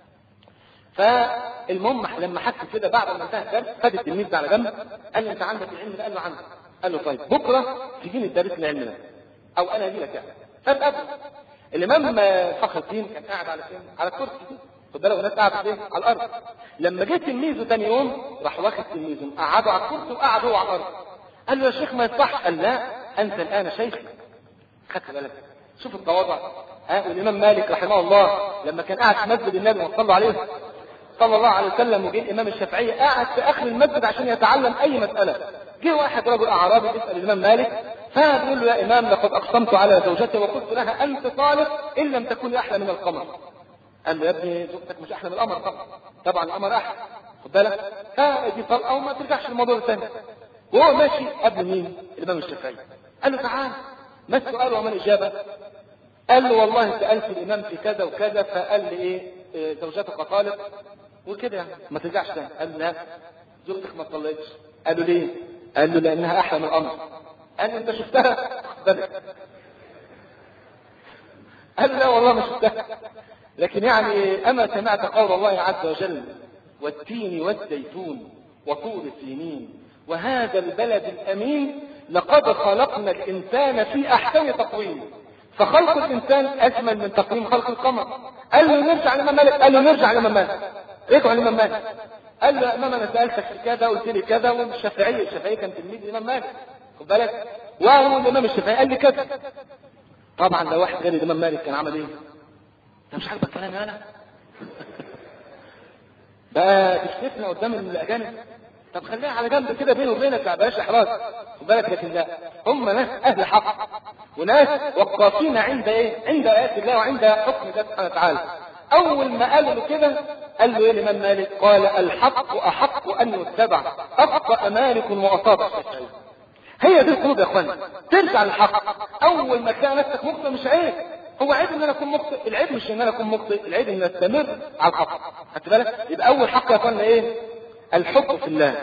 فالمهم لما حس كده بعد ما انتهى الدرس خد التلميذ ده على جنب، قال له انت عندك العلم ده؟ قال له عندي. قال له طيب بكره تجيني الدرس العلم ده او انا اجي لك يعني. فاتقابل. الامام فخر الدين كان قاعد على فين؟ على الكرسي، خد بالك الناس قاعده فين؟ على الارض. لما جه تلميذه ثاني يوم راح واخد تلميذه قعدوا على الكرسي وقعد هو على الارض. قال له يا شيخ ما يصح. قال لا انت الان شيخي. خدت بالك؟ شوف التواضع. ها والامام مالك رحمه الله لما كان قاعد في مسجد النبي وصلى عليه صلى الله عليه وسلم، وجه الامام الشافعي قاعد في اخر المسجد عشان يتعلم اي مساله. جه واحد رجل اعرابي يسال الامام مالك، فبيقول له يا امام لقد اقسمت على زوجتي وقلت لها انت طالق ان لم تكوني احلى من القمر. قال له يا ابني زوجتك مش احلى من القمر طبعا، طبعا القمر احلى، خد بالك. فدي طلقه وما ترجعش للموضوع الثاني. وهو ماشي قبل مين؟ الامام الشافعي. قال له تعال ما السؤال وما الاجابه؟ قال له والله سالت الامام في كذا وكذا فقال لي ايه زوجتك طالق وكده يعني ما ترجعش تاني. قال له لا زوجتك ما طلقتش. قال له ليه؟ قال له لانها احلى من القمر. قال له انت شفتها؟ قال له لا والله ما شفتها، لكن يعني اما سمعت قول الله عز وجل والتين والزيتون وطور سينين وهذا البلد الامين لقد خلقنا الانسان في احسن تقويم فخلق الانسان اجمل من تقويم خلق القمر. قال له نرجع لامام مالك. قال له نرجع لامام مالك. رجعوا لامام مالك. قال له يا امام انا سالتك في كذا قلت لي كذا، والشافعي الشافعي كان تلميذ الامام مالك، خد بالك، وهو الامام الشافعي قال لي كذا. طبعا لو واحد غير الامام مالك كان عمل ايه؟ انت مش عاجبك كلامي انا؟ بقى تكشفنا قدام الاجانب؟ طب خليها على جنب كده بيني وبينك ما بقاش احراج، خد بالك. لكن لا، هم ناس اهل حق وناس وقافين عند ايه؟ عند ايات الله وعند حكم الله سبحانه وتعالى. اول ما قالوا له كده قال له ايه الامام مالك؟ قال الحق احق ان يتبع، اخطا مالك واصاب الشافعي. هي دي القلوب يا اخواني، ترجع للحق. اول ما تلاقي نفسك مخطئ مش عيب، هو عيب ان انا اكون مخطئ، العيب مش ان انا اكون مخطئ، العيب ان استمر على الحق. خدت بالك؟ يبقى اول حق يا اخواننا ايه؟ الحب في الله.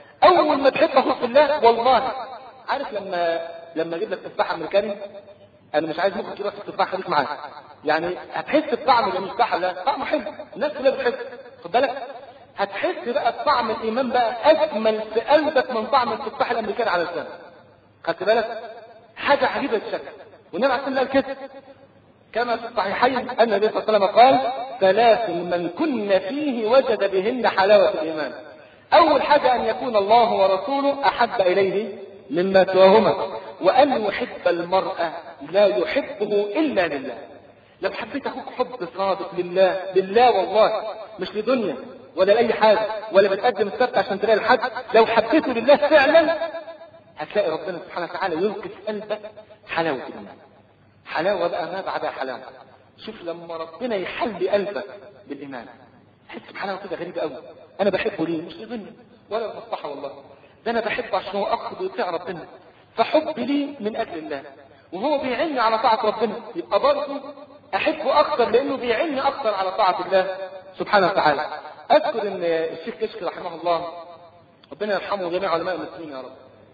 اول ما تحب اخوك في الله والله، عارف لما لما اجيب لك تفاحه امريكاني، انا مش عايز مخك يروح في التفاحه خليك معايا، يعني هتحس بطعم المفتاح لا طعمه حلو، الناس كلها بتحس، خد بالك. هتحس بقى بطعم الايمان بقى اجمل في قلبك من طعم التفاح الامريكاني على لسانك. خدت بالك؟ حاجه عجيبه الشكل. والنبي عليه الصلاه والسلام قال كده كما في الصحيحين ان النبي صلى الله عليه وسلم قال ثلاث من كن فيه وجد بهن حلاوه الايمان. اول حاجه ان يكون الله ورسوله احب اليه مما سواهما، وان يحب المرء لا يحبه الا لله. لو حبيت اخوك حب صادق لله، لله والله، مش لدنيا ولا لاي حاجه ولا بتقدم السبت عشان تلاقي الحد، لو حبيته لله فعلا هتلاقي ربنا سبحانه وتعالى يلقي في قلبك حلاوه الايمان. حلاوه بقى ما بعدها حلاوه. شوف لما ربنا يحلي قلبك بالايمان تحس بحلاوه كده غريبه قوي. انا بحبه ليه؟ مش لدنيا ولا المصلحه والله، ده انا بحبه عشان هو اقصد ويطيع ربنا، فحبي ليه من اجل الله، وهو بيعني على طاعه ربنا، يبقى برضه احبه اكثر لانه بيعني اكثر على طاعه الله سبحانه وتعالى. اذكر ان الشيخ كشك رحمه الله ربنا يرحمه جميع علماء المسلمين يا رب،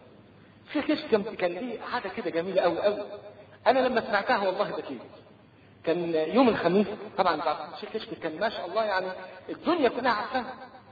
الشيخ كشك كان ليه عاده كده جميله قوي قوي، انا لما سمعتها والله بكيت. كان يوم الخميس، طبعا الشيخ كشك كان ما شاء الله يعني الدنيا كلها عارفاها،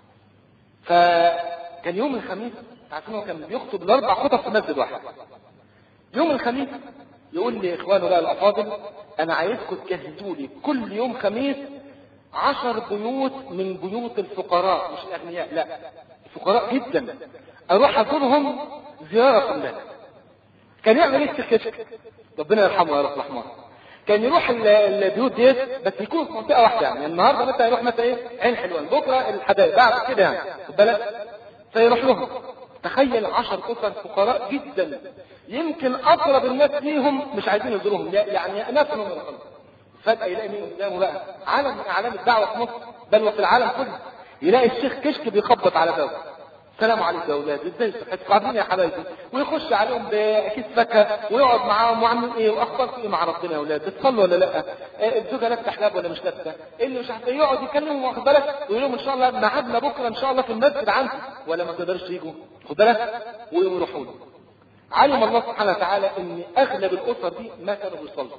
فكان يوم الخميس عارفين هو كان بيخطب الاربع خطب في مسجد واحد. يوم الخميس يقول لي اخوانه بقى الافاضل انا عايزكم تجهزوا لي كل يوم خميس عشر بيوت من بيوت الفقراء، مش الاغنياء، لا الفقراء جدا، اروح ازورهم زياره الله. كان يعمل ايه الشيخ كشك؟ ربنا يرحمه يا رب رحمه. كان يروح البيوت ديت بس يكون في منطقه واحده، يعني النهارده مثلا يروح مثلا ايه عين حلوان، بكره الحدائق، بعد كده يعني خد بالك، فيروح لهم. تخيل عشر اسر فقراء جدا، يمكن اقرب الناس ليهم مش عايزين يزوروهم، يعني ناس من الخلق. فجاه يلاقي مين قدامه بقى؟ عالم من اعلام الدعوه في مصر بل وفي العالم كله، يلاقي الشيخ كشك بيخبط على بابه، السلام عليكم يا اولاد، ازاي صحتكم؟ قاعدين يا حبايبي، ويخش عليهم بكيس فاكهه ويقعد معاهم وعاملين ايه واخباركم ايه مع ربنا يا اولاد؟ بتصلوا ولا لا؟ الزوجه لابسه حجاب ولا مش لابسه؟ اللي مش عارف يقعد يكلمهم واخد بالك، ويقول لهم ان شاء الله ميعادنا بكره ان شاء الله في المسجد عندكم، ولا ما تقدرش تيجوا خد بالك، ويروحوا له. علم الله سبحانه وتعالى ان اغلب الاسر دي ما كانوا بيصلوا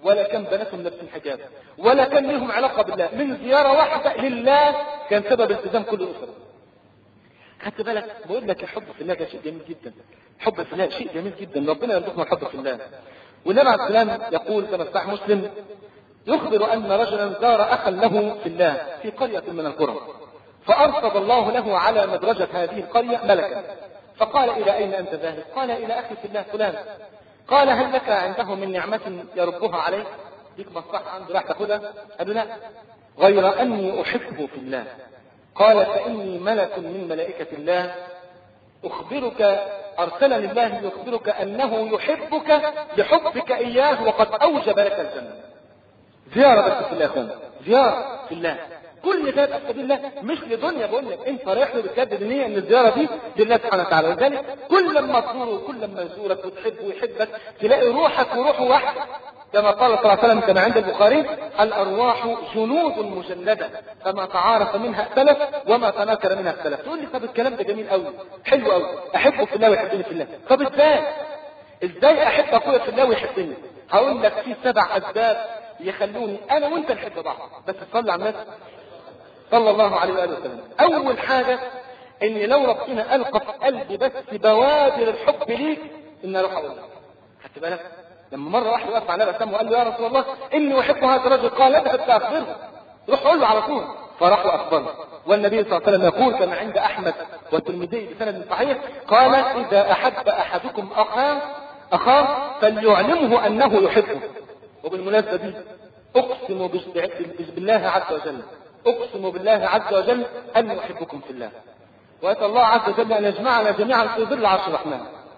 ولا كان بناتهم لابسين حجاب، ولا كان لهم علاقة بالله، من زيارة واحدة لله كان سبب التزام كل أسرة. خدت بالك؟ بقول لك الحب في الله ده شيء جميل جدا، الحب في الله شيء جميل جدا، ربنا يرزقنا الحب في الله. والنبي عليه السلام يقول كما صحيح مسلم، يخبر أن رجلا زار أخا له في الله في قرية من القرى، فأرصد الله له على مدرجة هذه القرية ملكا، فقال: إلى أين أنت ذاهب؟ قال: إلى أخي في الله فلان. قال: هل لك عنده من نعمة يربها عليك؟ ديك مصلحة عنده راح تاخدها؟ قال له: لا، غير أني أحبه في الله. قال: فإني ملك من ملائكة الله أخبرك، أرسلني الله ليخبرك أنه يحبك لحبك إياه وقد أوجب لك الجنة. زيارة بس في الله يا أخوان، زيارة في الله، كل ده في سبيل الله مش لدنيا. بقول لك انت رايح له بتجدد النية ان الزيارة دي لله سبحانه وتعالى. ولذلك كل لما تزوره وكل لما يزورك وتحبه ويحبك تلاقي روحك وروحه واحد، كما قال صلى الله عليه وسلم كما عند البخاري: الارواح جنود مجندة فما تعارف منها اختلف وما تناكر منها اختلف. تقول لي طب الكلام ده جميل قوي، حلو قوي، احبه في الله ويحبني في الله. طب ازاي؟ ازاي احب اخويا في الله ويحبني؟ هقول لك في سبع اسباب يخلوني انا وانت نحب بعض. بس تصلي على الناس صلى الله عليه وآله وسلم. أول حاجة إن لو ربنا ألقى في قلبي بس بوادر الحب ليك إن أروح أقول لك. خدت بالك؟ لما مرة واحد وقف على النبي وقال له: يا رسول الله إني أحب هذا الرجل. قال: اذهب فأخبره، روح قول له على طول. فراح وأخبره. والنبي صلى الله عليه وسلم يقول كما عند أحمد والترمذي بسند صحيح: قال: إذا أحب أحدكم أخاه أخاه فليعلمه أنه يحبه. وبالمناسبة دي أقسم بالله عز وجل أقسم بالله عز وجل أن يحبكم في الله، وأسأل الله عز وجل أن يجمعنا جميعا في ظل عرش الرحمن.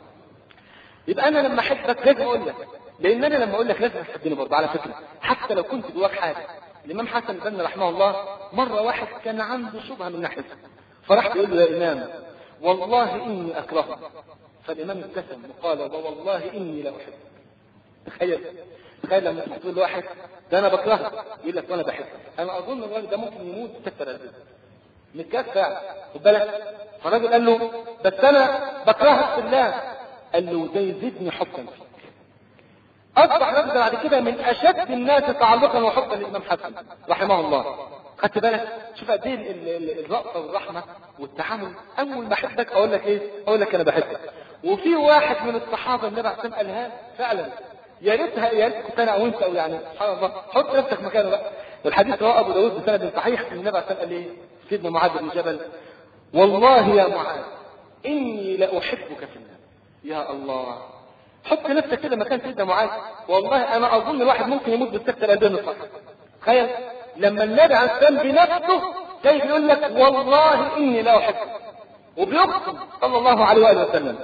يبقى أنا لما أحبك لازم أقول لك، لأن أنا لما أقول لك لازم تحبني برضه على فكرة، حتى لو كنت جواك حاجة. الإمام حسن البنا رحمه الله مرة واحد كان عنده شبهة من ناحيته، فراح يقول له: يا إمام والله إني أكرهك. فالإمام ابتسم وقال: والله إني لا أحبك. تخيل تخيل لما تقول لواحد: ده انا بكرهك، يقول لك وانا بحبك. انا اظن الراجل ده ممكن يموت بكثر الرزق متكفى. خد بالك. فالراجل قال له: بس انا بكرهك في الله. قال له: ده يزيدني حبا فيك. اصبح الراجل بعد كده من اشد الناس تعلقا وحبا للامام حسن رحمه الله. خدت بالك؟ شوف قد ايه الرأفة والرحمه والتعامل. اول ما احبك اقول لك ايه؟ اقول لك انا بحبك. وفي واحد من الصحابه النبي عليه الصلاه والسلام قالها فعلا، يا ريتها يا ريت كنت انا او انت، او يعني سبحان الله حط نفسك مكانه بقى. والحديث رواه ابو داود بسند صحيح ان النبي عليه الصلاه والسلام قال ايه؟ سيدنا معاذ بن جبل: والله يا معاذ اني لاحبك في الله. يا الله، حط نفسك كده مكان سيدنا معاذ. والله انا اظن الواحد ممكن يموت بالسكته القلبيه الصح. تخيل لما النبي عليه الصلاه والسلام بنفسه جاي بيقول لك: والله اني لا احبك، وبيقسم صلى الله عليه واله وسلم.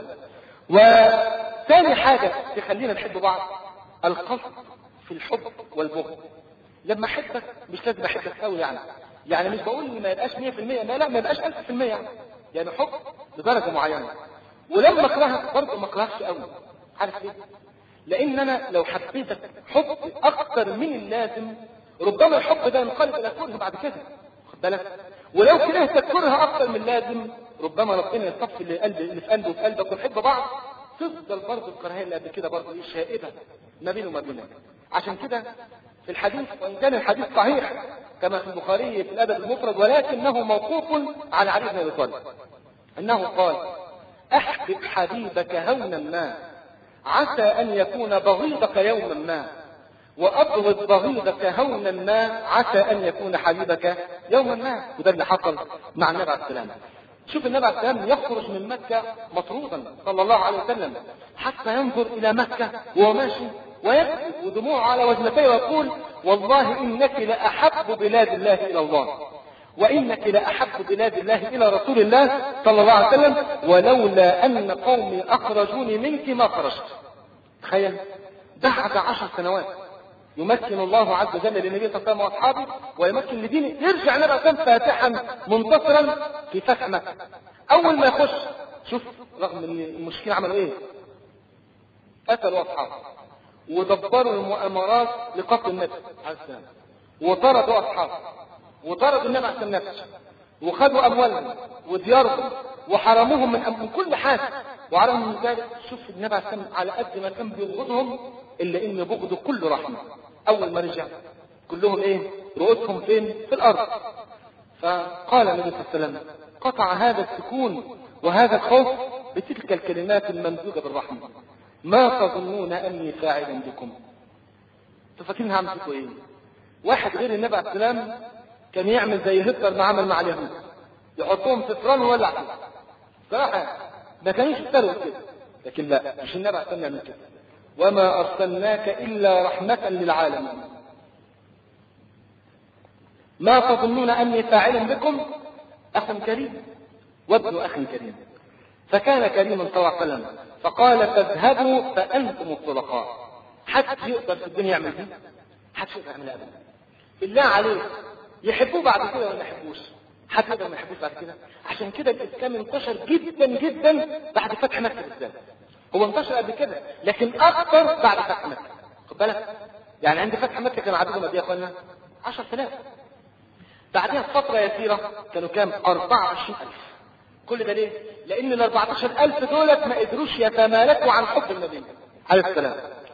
وثاني حاجه تخلينا نحب بعض القصد في الحب والبغض. لما احبك مش لازم احبك قوي، يعني يعني مش بقول ان ما يبقاش مية في المية، لا لا ما يبقاش ألف في المية، يعني يعني حب بدرجه معينه. ولما اكرهك برضه ما اكرهكش قوي. عارف ليه؟ لان انا لو حبيتك حب اكتر من اللازم ربما الحب ده ينقلب الى كره بعد كده. خد بالك؟ ولو كرهتك كره اكتر من اللازم ربما ربنا يصفي اللي قلبي اللي في قلبي وفي قلبك ونحب بعض، تفضل برضه الكراهيه اللي قبل كده برضه ايه شائبه ما بينه وما بينك. عشان كده في الحديث، وان كان الحديث صحيح كما في البخاري في الادب المفرد، ولكنه موقوف على علي بن ابي طالب انه قال: احبب حبيبك هونا ما عسى ان يكون بغيضك يوما ما، وابغض بغيضك هونا ما عسى ان يكون حبيبك يوما ما. وده اللي حصل مع النبي عليه السلام. شوف النبي عليه السلام يخرج من مكة مطرودا صلى الله عليه وسلم حتى ينظر إلى مكة وهو ماشي ويبكي ودموعه على وجنتيه ويقول: والله إنك لأحب بلاد الله إلى الله، وإنك لأحب بلاد الله إلى رسول الله صلى الله عليه وسلم، ولولا أن قومي أخرجوني منك ما خرجت. تخيل بعد عشر سنوات يمكن الله عز وجل للنبي صلى الله عليه وسلم واصحابه ويمكن لدينه، يرجع النبي صلى الله عليه وسلم فاتحا منتصرا في فتح مكه. اول ما يخش شوف رغم ان المشركين عملوا ايه؟ قتلوا اصحابه ودبروا المؤامرات لقتل النبي عليه السلام، وطردوا اصحابه وطردوا النبي عليه السلام نفسه، وخذوا اموالهم وديارهم وحرموهم من, من كل حاجه. وعلى من ذلك شوف النبي عليه السلام على قد ما كان بيبغضهم الا ان بغضه كله رحمه. اول ما رجع كلهم ايه؟ رؤوسهم فين؟ في الارض. فقال النبي صلى الله عليه وسلم قطع هذا السكون وهذا الخوف بتلك الكلمات الممزوجة بالرحمة: ما تظنون اني فاعل بكم؟ تفكرين هعمل فيكم ايه؟ واحد غير النبي عليه السلام كان يعمل زي هتلر ما عمل مع اليهود، يحطهم في فران ويولع فيه. صراحة ما كانوش يستروا كده، لكن لا، مش النبي عليه السلام يعمل كده. وما ارسلناك الا رحمة للعالمين. ما تظنون اني فاعل بكم؟ اخ كريم وابن اخ كريم. فكان كريما صلى الله عليه وسلم فقال: فاذهبوا فانتم الطلقاء. حد يقدر في الدنيا يعمل دي؟ حد يقدر يعمل ابدا. بالله عليك يحبوه بعد كده ولا ما يحبوش؟ حد يقدر ما يحبوش بعد كده؟ عشان كده الاسلام انتشر جدا جدا بعد فتح مكه بالذات. هو انتشر قبل كده لكن اكثر بعد فتح مكه. خد بالك، يعني عند فتح مكه كان عددهم قد ايه يا اخوانا؟ عشرة آلاف. بعدها فتره يسيره كانوا كام؟ أربعة وعشرين ألف. كل ده ليه؟ لان ال أربعة عشر ألف دولت ما قدروش يتمالكوا عن حب النبي عليه السلام.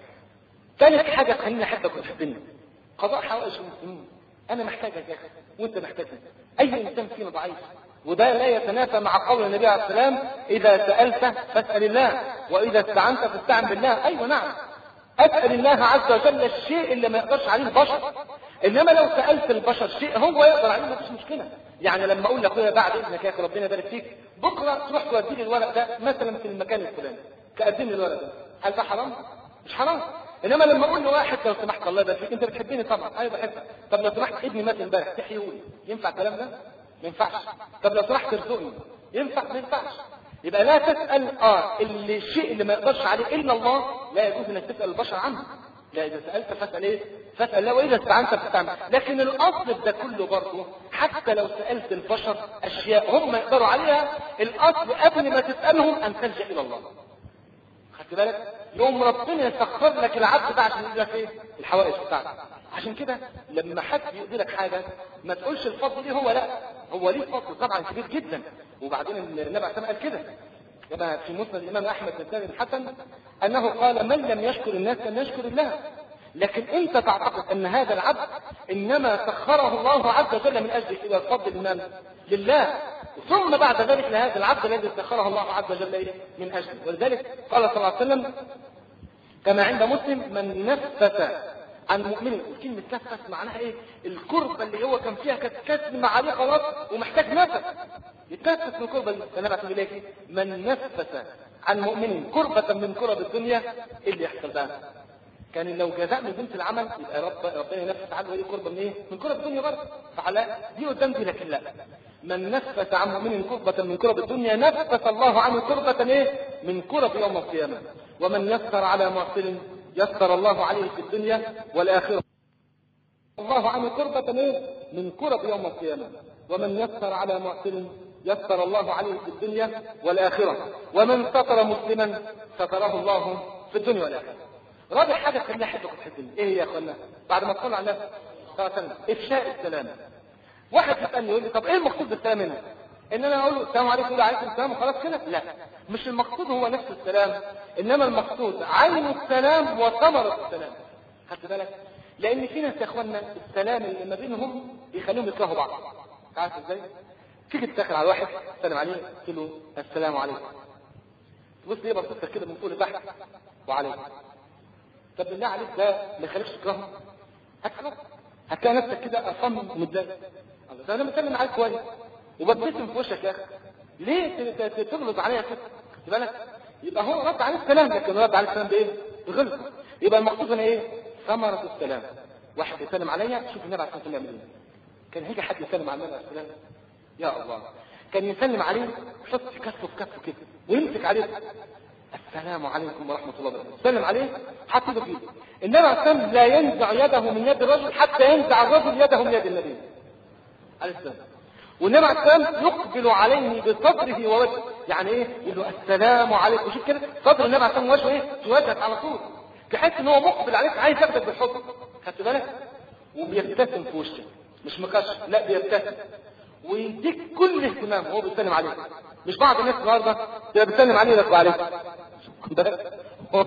ثالث حاجه تخليني احبك وتحبني: قضاء حوائج المسلمين. انا محتاجك يا اخي وانت محتاجني. اي انسان فينا ضعيف، وده لا يتنافى مع قول النبي عليه السلام: اذا سالت فاسال الله واذا استعنت فاستعن بالله. ايوه نعم، اسال الله عز وجل الشيء اللي ما يقدرش عليه البشر، انما لو سالت البشر شيء هو يقدر عليه ما فيش مشكله. يعني لما اقول لاخويا بعد اذنك يا اخي ربنا يبارك فيك، بكره تروح تودي لي الورق ده مثلا في المكان الفلاني، تقدم لي الورق ده، هل ده حرام؟ مش حرام. انما لما اقول لواحد لو سمحت الله يبارك فيك انت بتحبني طبعا، ايوه بحبك، طب لو سمحت ابني مات امبارح تحيوني، ينفع الكلام ده؟ ما ينفعش. طب لو سمحت ارزقني، ينفع؟ ما ينفعش. يبقى لا تسال اه اللي الشيء اللي ما يقدرش عليه الا الله، لا يجوز انك تسال البشر عنه. لا، اذا سالت فاسال ايه؟ فاسال الله واذا استعنت فاستعن. لكن الاصل ده كله برضه حتى لو سالت البشر اشياء هم يقدروا عليها، الاصل قبل ما تسالهم ان تلجا الى الله. خدت بالك؟ يوم ربنا يسخر لك العبد ده عشان يقول لك ايه؟ الحوائج بتاعتك. عشان كده لما حد يقول لك حاجه ما تقولش الفضل ليه هو، لا، هو ليه فضل طبعا كبير جدا. وبعدين النبي عليه الصلاه والسلام قال كده كما في مسند الامام احمد بن سعيد الحسن انه قال: من لم يشكر الناس لم يشكر الله. لكن انت تعتقد ان هذا العبد انما سخره الله عز وجل من اجل الى الفضل من لله، ثم بعد ذلك لهذا العبد الذي سخره الله عز وجل من اجله. ولذلك قال صلى الله عليه وسلم كما عند مسلم: من نفس عن مؤمن. كلمة نفس معناها ايه؟ الكربة اللي هو كان فيها كانت كتم عليه خلاص ومحتاج نفس يتنفس من الكربة دي. فانا بعتبر لك من نفس عن مؤمن كربة من كرب الدنيا، ايه اللي يحصل بقى؟ كان لو جزاء من جنس العمل يبقى رب ربنا ينفس عنه ايه؟ كربة من ايه؟ من كرب الدنيا برضه. فعلى دي قدام دي، لكن لا، من نفس عن مؤمن كربة من كرب الدنيا نفس الله عنه كربة ايه؟ من كرب يوم القيامة. ومن يسر على معسر يسر الله عليه في الدنيا والآخرة. الله عنه كربة ايه؟ من كرب يوم القيامة. ومن يسر على معسر يسر الله عليه في الدنيا والآخرة. ومن ستر مسلما ستره الله في الدنيا والآخرة. رابع حاجة خلينا احبك وتحبني، ايه هي يا اخوانا؟ بعد ما تصلي على النبي صلى الله عليه وسلم: افشاء السلام. واحد يسألني يقول لي: طب ايه المقصود بالسلام هنا؟ ان انا اقول له السلام عليكم يقول عليكم السلام وخلاص كده؟ لا، مش المقصود هو نفس السلام، انما المقصود عين السلام وثمرة السلام. خدت بالك؟ لان في ناس يا اخوانا السلام اللي ما بينهم بيخليهم يكرهوا بعض. عارف ازاي؟ تيجي تدخل على واحد تسلم عليه تقول له السلام عليكم، تبص ليه بصيتك كده من فوق لتحت وعليكم. طب بالله عليك ده ما يخليكش تكرهه؟ هتكره، هتلاقي نفسك كده اصم ومتضايق. ده انا بسلم عليك كويس وبتبسم في وشك يا اخي، ليه تغلط عليا كده؟ خد بالك؟ يبقى هو رد عليه السلام، لكن رد عليه السلام بايه؟ بغلط. يبقى المقصود هنا ايه؟ ثمرة السلام. واحد يسلم عليا، شوف النبي عليه الصلاه والسلام يعمل ايه. كان هيجي حد يسلم على النبي عليه السلام، يا الله، كان يسلم عليه يحط كفه في كفه كده ويمسك عليه: السلام عليكم ورحمه الله وبركاته. سلم عليه حط ايده في ايده. النبي عليه الصلاه والسلام لا ينزع يده من يد الرجل حتى ينزع الرجل يده من يد النبي عليه السلام. والنبي عليه السلام يقبل عليه بصدره ووجهه، يعني ايه؟ يقول له السلام عليكم. شوف كده صدر النبي عليه السلام وجهه ايه؟ توجهك على طول، تحس ان هو مقبل عليك عايز ياخدك بالحضن. خدت بالك؟ وبيبتسم في وشك، مش مكشر، لا بيبتسم ويديك كل اهتمام وهو بيسلم عليك. مش بعض الناس النهارده تبقى بتسلم عليه يرد عليك، هو مش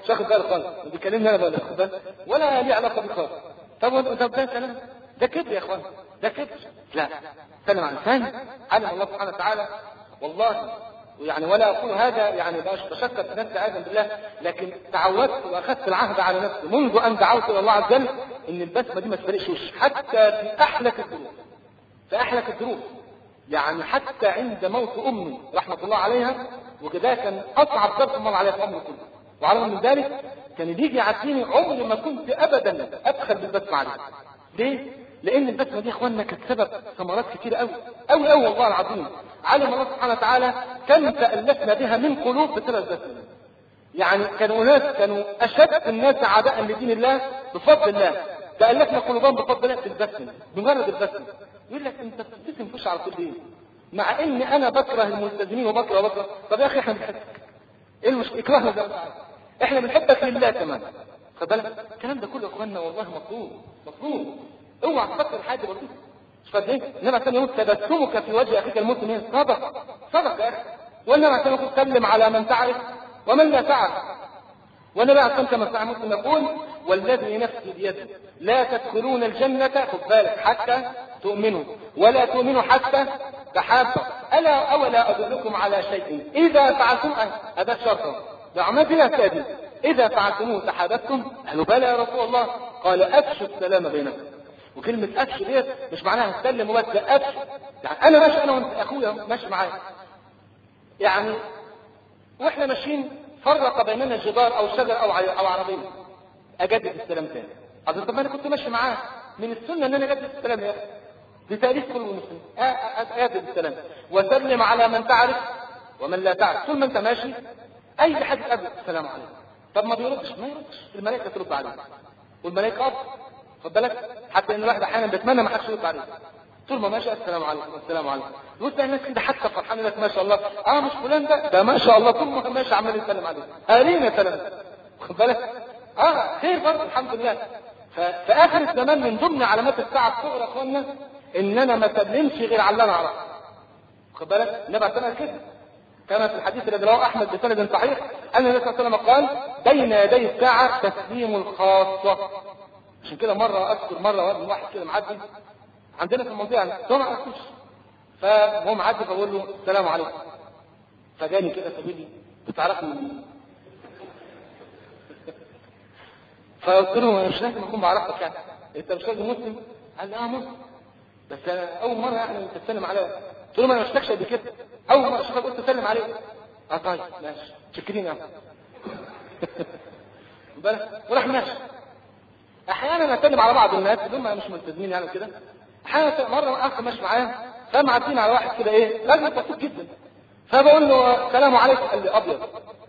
مش واخد باله خالص، بيكلمني انا ولا واخد باله ولا ليه علاقه بيه خالص. طب طب ده كلام ده كبر يا اخوان، ده كبر. لا، سلم عن ثاني علم الله سبحانه وتعالى والله، يعني ولا اقول هذا يعني بشكر في نفسي عياذا بالله، لكن تعودت واخذت العهد على نفسي منذ ان دعوت الى الله عز وجل ان البسمه دي ما تفرقش وش، حتى في احلك الظروف، في احلك الظروف، يعني حتى عند موت امي رحمه الله عليها، وكذا كان اصعب درس مر عليها في عمري كله، وعلى من ذلك كان يجي يعديني عمري ما كنت ابدا ادخل بالبسمه عليه. ليه؟ لان البسمه دي يا اخواننا كانت سبب ثمرات كتير قوي قوي قوي والله العظيم. علم الله سبحانه وتعالى كم تالفنا بها من قلوب بسبب البسمه. يعني كانوا ناس كانوا اشد الناس عداء لدين الله بفضل الله، تالفنا قلوبهم بفضل الله في البسمه، بمجرد البسمه. يقول لك انت بتبتسم فيش على طول ليه؟ مع ان انا بكره الملتزمين وبكره وبكره. طب يا اخي احنا بنحبك، ايه المشكله؟ اكرهنا زي ما احنا بنحبك لله كمان. خد بالك الكلام ده كله يا اخواننا والله مطلوب مطلوب. اوعى تفكر حاجه بسيطه مش فاهم ايه؟ انما كان يقول تبسمك في وجه اخيك المسلم ايه؟ صدق صدق يا اخي. وانما كان يقول سلم على من تعرف ومن لا تعرف. والنبي عليه الصلاه والسلام مسلم يقول والذي نفسي بيده لا تدخلون الجنه، خد بالك، حتى تؤمنوا ولا تؤمنوا حتى تحابوا. الا اولا ادلكم على شيء اذا فعلتم هذا شرط دعمت لا تأذن اذا فعلتموه تحاببتم؟ قالوا بلى يا رسول الله. قال افشوا السلام بينكم. وكلمه افشوا ديت مش معناها سلم وبس، افشوا يعني انا ماشي انا وانت اخويا ماشي معايا، يعني واحنا ماشيين فرق بيننا جدار او شجر او او عربيه، اجدد السلام تاني. اظن طب انا كنت ماشي معاه، من السنه ان انا اجدد السلام يا اخي بتاريخ كل مسلم، اجدد السلام وسلم على من تعرف ومن لا تعرف. طول ما انت ماشي اي حد قبل السلام عليكم، طب ما بيردش ما يردش، الملائكه ترد عليه والملائكه افضل. خد بالك حتى ان الواحد احيانا بيتمنى ما حدش يرد عليه، طول ما ماشي السلام عليكم السلام عليكم. وتلاقي الناس كده حتى فرحان لك ما شاء الله، اه مش فلان ده ده ما شاء الله طول ما ماشي عمال يسلم عليه، قالين سلام. خد بالك اه خير برضه الحمد لله. ففي اخر الزمان من ضمن علامات الساعه الصغرى يا اخوانا ان انا ما اسلمش غير على اللي انا اعرفه. خد بالك النبي عليه الصلاه كده كما في الحديث الذي رواه احمد بسند صحيح ان النبي صلى الله عليه وسلم قال بين يدي الساعه تسليم الخاصه. عشان كده مره اذكر مره واحد كده معدي عندنا في المنطقه ده ما عرفوش، فهو معدي فبقول له السلام عليكم، فجاني كده فبيقول لي بتعرفني منين؟ فقلت له مش لازم اكون بعرفك، يعني انت مش راجل مسلم؟ قال لي اه مسلم بس انا اول مره يعني انت تسلم عليا. قلت له ما انا ما اشتكش قبل كده، اول مره اشوفك قلت تسلم عليك. اه طيب ماشي شكرين يا بالك وراح ماشي. احيانا اسلم على بعض الناس اللي هم مش ملتزمين يعني كده، احيانا مره اخ ماشي معايا فمعديين على واحد كده ايه راجل بسيط جدا، فبقول له السلام عليكم قال لي ابيض.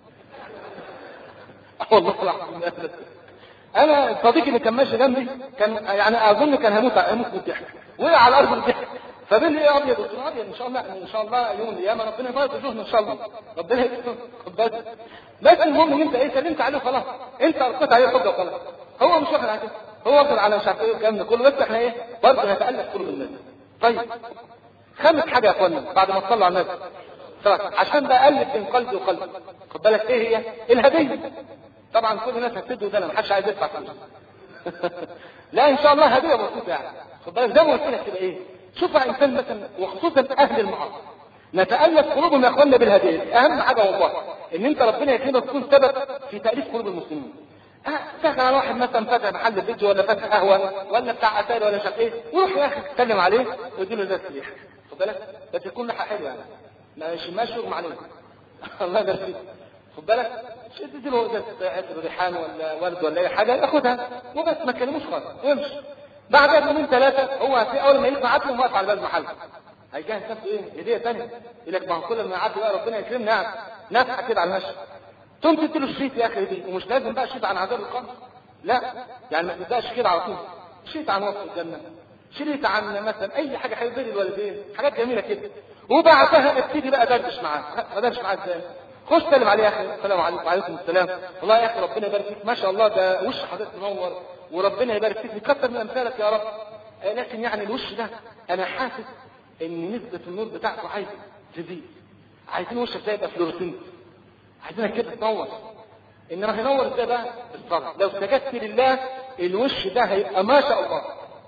والله العظيم انا صديقي اللي كان ماشي جنبي كان يعني اظن كان هموت هموت من الضحك، وقع على الارض الضحك، فبيقول لي ايه ابيض؟ قلت له ابيض ان شاء الله ان شاء الله يوم القيامه ربنا يبارك وجوهنا ان شاء الله، ربنا يستر. خد بالك بس المهم ان انت ايه سلمت عليه خلاص، انت القيت عليه حجه وخلاص، هو مش واخد على كده، هو واخد على مش عارف ايه الكلام ده كله، بس احنا ايه برضه هنتالف قلوب الناس. طيب خامس حاجه يا اخوانا بعد ما تصلوا على النبي عشان بقى الف بين قلبي وقلبي، خد بالك ايه هي؟ الهديه. طبعا كل الناس هتسد ده ما حدش عايز يدفع فلوس. لا ان شاء الله هديه بسيطه يعني، خد بالك زي ما قلت لك كده ايه، شوف انسان مثلا وخصوصا اهل المعاصي نتالف قلوبهم يا اخوانا بالهديه. اهم حاجه والله ان انت ربنا يكرمك تكون سبب في تاليف قلوب المسلمين. دخل على واحد مثلا فتح محل فيديو ولا فتح قهوه ولا بتاع اتاري ولا شاف ايه، وروح يا اخي تسلم عليه واديله ده تسليح، خد بالك بس يكون لحى حلوه يعني ماشي ماشي يغمى عليه. الله يبارك فيك. خد بالك تدي له ده ريحان ولا ورد ولا اي حاجه ياخدها وبس ما تكلموش خالص ويمشي. بعد يومين ثلاثه هو في اول ما يطلع عدله واقف على باب المحل هيجهز نفسه ايه هديه ثانيه، يقول لك ما هو كل ما يعدي بقى ربنا يكرمنا يعني نفحه كده على المشي. تقوم تدي له شريط يا اخي دي، ومش لازم بقى شريط عن عذاب القبر، لا يعني ما تبداش كده على طول، شريط عن وصف الجنه، شريط عن مثلا اي حاجه حلوه بين الوالدين، حاجات جميله كده، وبعدها ابتدي بقى دردش معاه. دردش معاه ازاي؟ خش سلم عليه يا اخي السلام عليكم. وعليكم السلام. والله يا اخي ربنا يبارك فيك ما شاء الله ده وش حضرتك منور وربنا يبارك فيك يكتر من امثالك يا رب. لكن يعني الوش ده انا حاسس ان نسبه النور بتاعته عايزه تزيد، عايزين وشك ده يبقى فلورسنت، عايزينك كده تنور. انما هينور ازاي بقى؟ بالصلاه. لو سجدت لله الوش ده هيبقى ما شاء الله،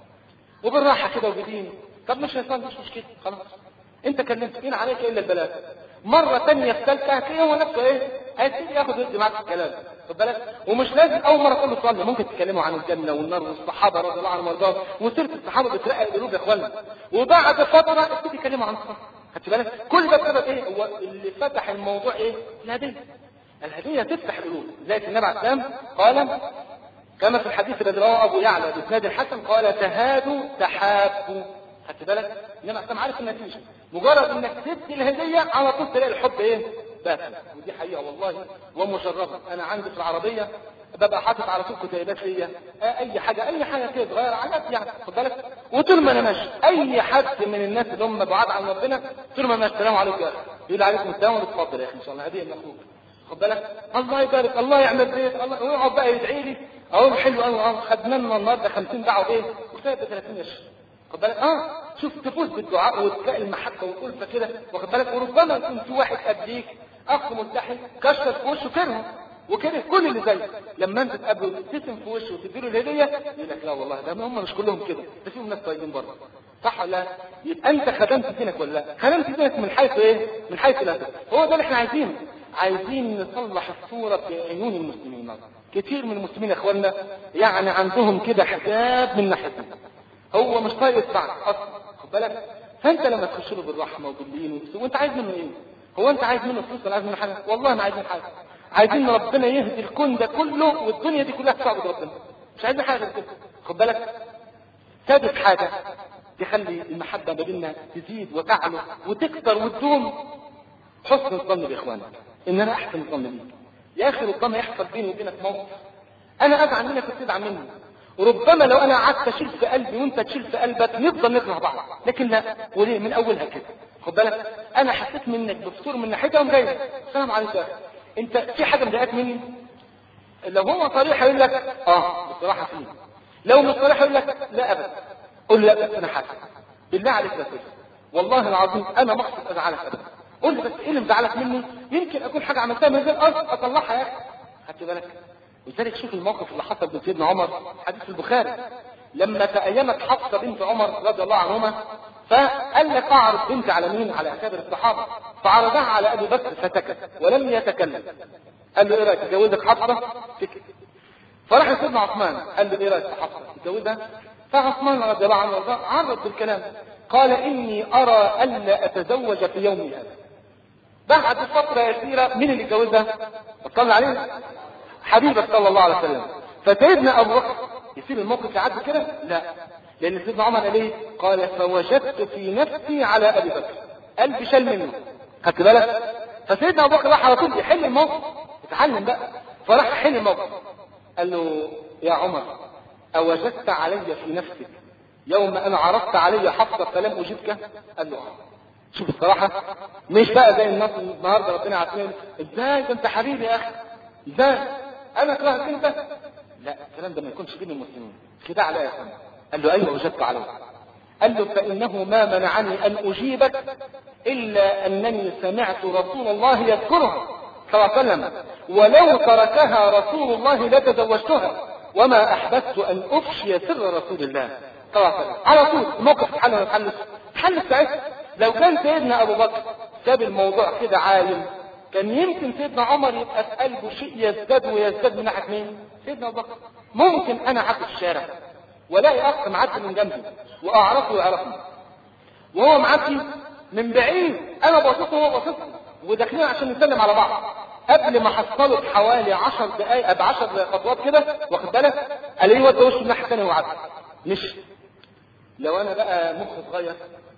وبالراحه كده وبدين. طب مش هيصلي مش مشكله خلاص، انت كلمت مين عليك الا البلاغ. مره ثانيه في ثالثه هتلاقيه هو نفسه ايه؟ هيبتدي ياخد ويدي معاك في الكلام، خد بالك. ومش لازم اول مره تقول له صلي، ممكن تتكلموا عن الجنه والنار والصحابه رضي الله عنهم وارضاهم، وسيره الصحابه بترقق القلوب يا اخوانا. وبعد فتره ابتدي يتكلموا عن الصلاه، خدت بالك. كل ده بسبب ايه؟ هو اللي فتح الموضوع ايه؟ الهديه. الهديه تفتح القلوب. زي النبي عليه السلام قال كما في الحديث الذي رواه ابو يعلى باسناد الحسن قال تهادوا تحابوا، خدت بالك. النبي عليه السلام عارف النتيجه، مجرد انك تدي الهديه على طول تلاقي الحب ايه؟ بس. ودي حقيقه والله ومجربه. انا عندي في العربيه ببقى حاطط على طول كتيبات ليا، اي حاجه اي حاجه كده تغير علامات يعني، خد بالك. وطول ما انا ماشي اي حد من الناس اللي هم بعاد عن ربنا طول ما ماشي السلام عليكم يا اخي، يقول عليكم السلام واتفضل يا اخي ان شاء الله هديه من اخوك، خد بالك. الله يبارك، الله يعمل بيت، الله ويقعد بقى يدعي لي اقول حلو قوي، خدنا لنا النهارده خمسين دعوه ايه وسايب ثلاثين قرش، خد بالك. اه شوف تفوز بالدعاء وتلاقي المحبه والالفه كده، واخد بالك. وربما يكون في واحد قبليك اخ ملتحي كشر في وشه كرهه وكره كل اللي زيه، لما انت تقابله وتبتسم في وشه وتديله الهديه يقول لك لا والله ده هم مش كلهم كده، ده فيهم ناس طيبين برضه، صح ولا لا؟ يبقى انت خدمت دينك ولا لا؟ خدمت دينك من حيث ايه؟ من حيث لا. هو ده اللي احنا عايزينه. عايزين نصلح الصوره في عيون المسلمين. كتير من المسلمين يا اخوانا يعني عندهم كده حساب من ناحيتنا، هو مش طايق يدفعك اصلا، خد بالك. فانت لما تخش له بالرحمه وباللين وانت عايز منه ايه؟ هو انت عايز منه فلوس ولا عايز منه حاجه؟ والله ما عايزين حاجه. عايزين ربنا يهدي الكون ده كله والدنيا دي كلها تعبد ربنا، مش عايزين حاجه كده، خد بالك. ثابت حاجه تخلي المحبه ما بيننا تزيد وتعلو وتكتر وتدوم، حسن الظن باخوانك، ان انا احسن الظن بيك يا اخي. ربما يحصل بيني وبينك موقف انا ازعل منك وتزعل مني، وربما لو انا قعدت اشيل في قلبي وانت تشيل في قلبك نفضل نكره بعض، لكن لا، وليه؟ من اولها كده، خد بالك. انا حسيت منك بفتور من ناحيتها ومضايقك، السلام عليكم يا اخي، انت في حاجه مضايقاك مني؟ لو هو صريح يقول لك اه بصراحه فيه، لو مش صريح يقول لك لا ابدا، قول لا بس انا حاسس بالله عليك لا تفهم، والله العظيم انا ما اقصد ازعلك ابدا، قول لي بس ايه اللي مزعلك مني؟ يمكن اكون حاجه عملتها من غير قصد اطلعها يا اخي، خدت بالك. ولذلك شوف الموقف اللي حصل بين سيدنا عمر، حديث البخاري، لما تأيمت حفصه بنت عمر رضي الله عنهما، فقال لك اعرض بنتي على مين؟ على اكابر الصحابه، فعرضها على ابي بكر فسكت ولم يتكلم. قال له ايه رايك تجوزك حفصه؟ سكت. فراح سيدنا عثمان قال له ايه رايك في حفصه تجوزها؟ فعثمان رضي الله عنه عرض بالكلام، قال اني ارى الا اتزوج في يومي هذا. بعد فتره يسيره مين اللي اتجوزها؟ صلى عليه حبيبك صلى الله عليه وسلم. فسيدنا ابو بكر يصير الموقف يعدي كده؟ لا، لان سيدنا عمر قال ايه؟ قال فوجدت في نفسي على ابي بكر، قلبي شال منه، خدت بالك. فسيدنا ابو بكر راح على طول يحل الموقف، يتعلم بقى، فراح يحل الموقف، قال له يا عمر اوجدت علي في نفسك يوم ان عرضت علي حفصه فلم اجبك؟ قال له شوف الصراحه، مش بقى زي الناس النهارده ربنا يعافينا، ازاي ده انت حبيبي يا اخي، ازاي انا كرهت انت؟ لا، الكلام ده ما يكونش بين المسلمين، خداع عليا يا اخوان. قال له ايوه وجدت عليه. قال له فانه ما منعني ان اجيبك الا انني سمعت رسول الله يذكرها صلى الله عليه وسلم، ولو تركها رسول الله لتزوجتها وما احببت ان افشي سر رسول الله صلى الله عليه وسلم. على طول الموقف اتحل ولا اتحل؟ اتحل ساعتها. لو كان سيدنا ابو بكر ساب الموضوع كده عالم، كان يمكن سيدنا عمر يبقى في قلبه شيء يزداد ويزداد من ناحيه مين؟ سيدنا ابو بكر. ممكن انا عدي في الشارع ولاقي اخ معدي من جنبي واعرفه ويعرفني، وهو معدي من بعيد انا باصص وهو باصص وداخلين عشان نسلم على بعض، قبل ما حصله بحوالي عشر دقائق بعشر خطوات كده، واخد بالك، الاقيه ودى وشه الناحيه الثانيه وعدي. مش لو انا بقى مخ صغير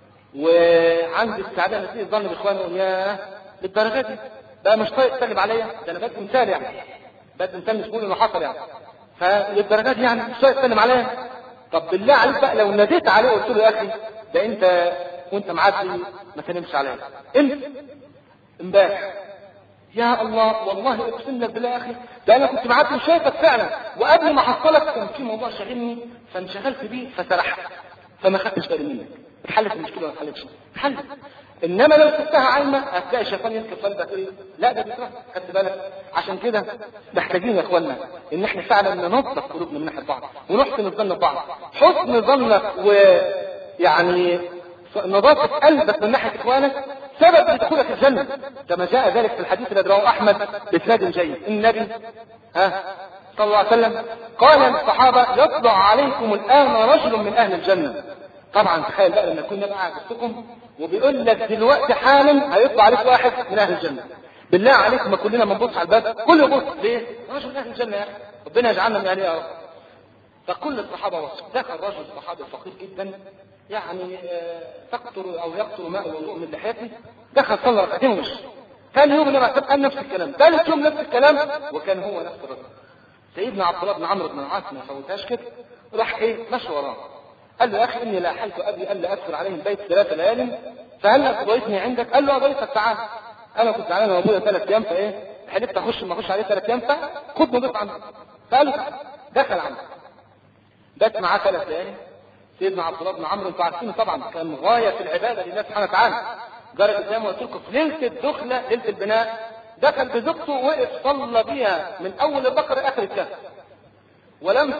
وعندي استعداد اسيء الظن باخواني، يا للدرجه دي بقى مش طايق تسلم عليا، ده انا بدي مثال يعني، بدي مثال مش بقول انه حصل يعني، فللدرجه دي يعني مش طايق تسلم عليا. طب بالله عليك بقى لو ناديت عليه وقلت له يا اخي ده انت وانت معدي ما تنمش عليا انت امبارح، يا الله والله اقسم لك بالله يا اخي ده انا كنت معدي وشايفك فعلا، وقبل ما احصلك كان في موضوع شاغلني فانشغلت بيه فسرحت فما خدتش بالي منك. اتحلت المشكله ولا ما اتحلتش؟ اتحلت. انما لو سبتها عايمه هتلاقي الشيطان يسكب قلبك ايه؟ لا ده بيكره. خدت بالك؟ عشان كده محتاجين يا اخوانا ان احنا فعلا ننظف قلوبنا من ناحيه بعض ونحسن الظن ببعض. حسن ظنك ويعني نظافه قلبك من ناحيه اخوانك سبب لدخولك الجنه، كما جاء ذلك في الحديث الذي رواه احمد باسناد جيد. النبي ها صلى الله عليه وسلم قال للصحابه: يطلع عليكم الان رجل من اهل الجنه. طبعا تخيل بقى لما يكون النبي قاعد وسطكم وبيقول لك دلوقتي حالا هيطلع عليك واحد من اهل الجنه. بالله عليكم ما كلنا بنبص على الباب كله يبص ليه؟ رجل من اهل الجنه يا اخي، ربنا يجعلنا من اهلها يا رب. فكل الصحابه وصف. دخل رجل صحابي فقير جدا يعني تقطر او يقطر ماء الوضوء من لحيته، دخل صلى ركعتين ومشي. ثاني يوم النبي قال نفس الكلام، ثالث يوم نفس الكلام، وكان هو نفس الرجل. سيدنا عبد الله بن عمرو بن العاص ما فوتهاش كده، راح ايه مشى وراه. قال له: يا اخي اني لا حلت ابي الا ادخل عليهم بيت ثلاث ليال، فهل تضيفني عندك؟ قال له: اضيفك تعال. انا كنت زعلان وابويا ثلاث ايام فايه حلفت اخش ما اخش عليه ثلاث ايام، فخد نضيف عنده. فقال له: دخل عنده بات معاه ثلاث ليالي. سيدنا عبد الله بن عمرو انتوا عارفين طبعا كان غايه في العباده لله سبحانه وتعالى. جرى زي ما قلت لكم في ليله الدخله ليله البناء دخل بزوجته وقف صلى بيها من اول البقره اخر الكهف. ولم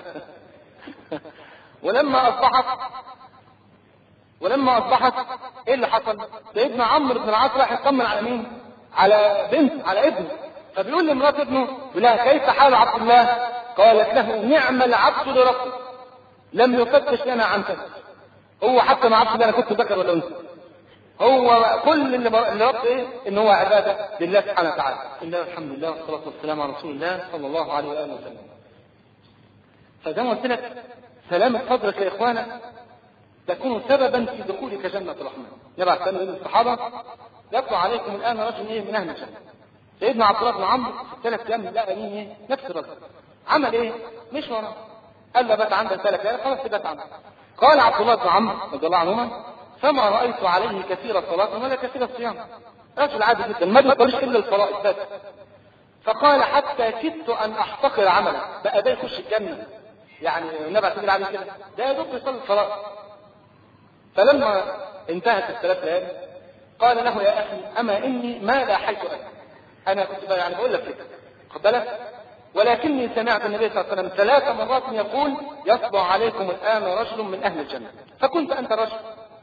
ولما اصبحت ولما اصبحت ايه اللي حصل؟ سيدنا عمرو بن العاص راح يطمن على مين؟ على بنت على ابنه. فبيقول لمرات ابنه: بلا كيف حال عبد الله؟ قالت له: نعم العبد لربه لم يفتش لنا عن كذا. هو حتى ما عرفش انا كنت ذكر ولا انثى، هو كل اللي ربط ايه؟ ان هو عباده لله سبحانه وتعالى. الله الحمد لله والصلاه والسلام على رسول الله صلى الله عليه واله وسلم. فزي ما قلت لك سلامه صدرك يا اخوانا تكون سببا في دخولك جنه الرحمن. نبع سنه الصحابه: يطلع عليكم الان رجل ايه من اهل الجنه. سيدنا عبد الله بن عمرو في الثلاث ايام لقى مين ايه؟ نفس الرجل. عمل ايه؟ مش وراه. قال له: بات عندك ثلاث ايام خلاص بات عندك. قال عبد الله بن عمرو رضي الله عنهما: فما رايت عليه كثير صلاه ولا كثير صيام. رجل عادي جدا ما بيصليش الا الصلاه بس. فقال: حتى كدت ان احتقر عمله، بقى ده يخش الجنه. يعني النبي عليه الصلاه والسلام كده ده يا دوب يصلي الصلاه. فلما انتهت الثلاث ليالي قال له: يا اخي اما اني ما لاحيت اكل. انا كنت يعني بقول لك كده خد بالك، ولكني سمعت النبي صلى الله عليه وسلم ثلاث مرات يقول: يطلع عليكم الان رجل من اهل الجنه، فكنت انت رجل،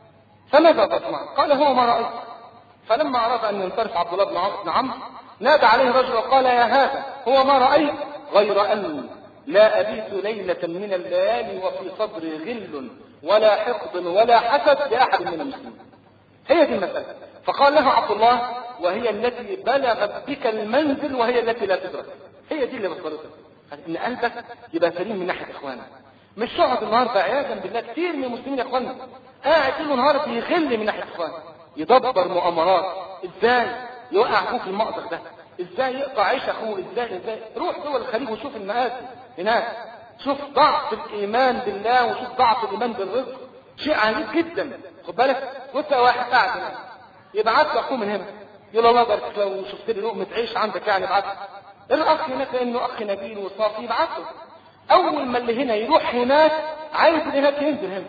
فماذا تصنع؟ قال: هو ما رايت. فلما اراد ان ينصرف عبد الله بن عمرو نادى عليه رجل وقال: يا هذا هو ما رايت غير ان لا ابيت ليله من الليالي وفي صدري غل ولا حقد ولا حسد لاحد من المسلمين. هي دي المساله. فقال له عبد الله: وهي التي بلغت بك المنزل وهي التي لا تدرك. هي دي اللي بصرتك ان قلبك يبقى سليم من ناحيه اخوانك. مش تقعد النهارده عياذا بالله كتير من المسلمين يا اخوانا قاعد طول النهار بيغل من ناحيه اخوانه، يدبر مؤامرات ازاي يوقع اخوه في المأزق ده، ازاي يقطع عيش اخوه، ازاي ازاي روح دول الخليج وشوف المآسي هناك، شوف ضعف الايمان بالله وشوف ضعف الايمان بالرزق، شيء عنيف جدا. خد بالك وانت واحد قاعد هنا يبعت له اخوه من هنا يقول الله يبارك لو شفت لي لقمه عيش عندك يعني ابعت الاخ هناك لانه اخ نبيل وصافي يبعت له. اول ما اللي هنا يروح هناك عايز اللي هناك ينزل هنا.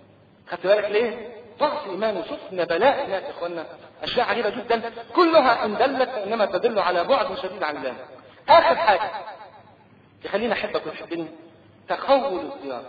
خدت بالك ليه؟ ضعف ايمان. وشفنا بلاء هناك يا اخوانا اشياء عجيبه جدا كلها ان دلت انما تدل على بعد شديد عن الله. اخر حاجه تخليني احبك وتحبني تخول الزياره.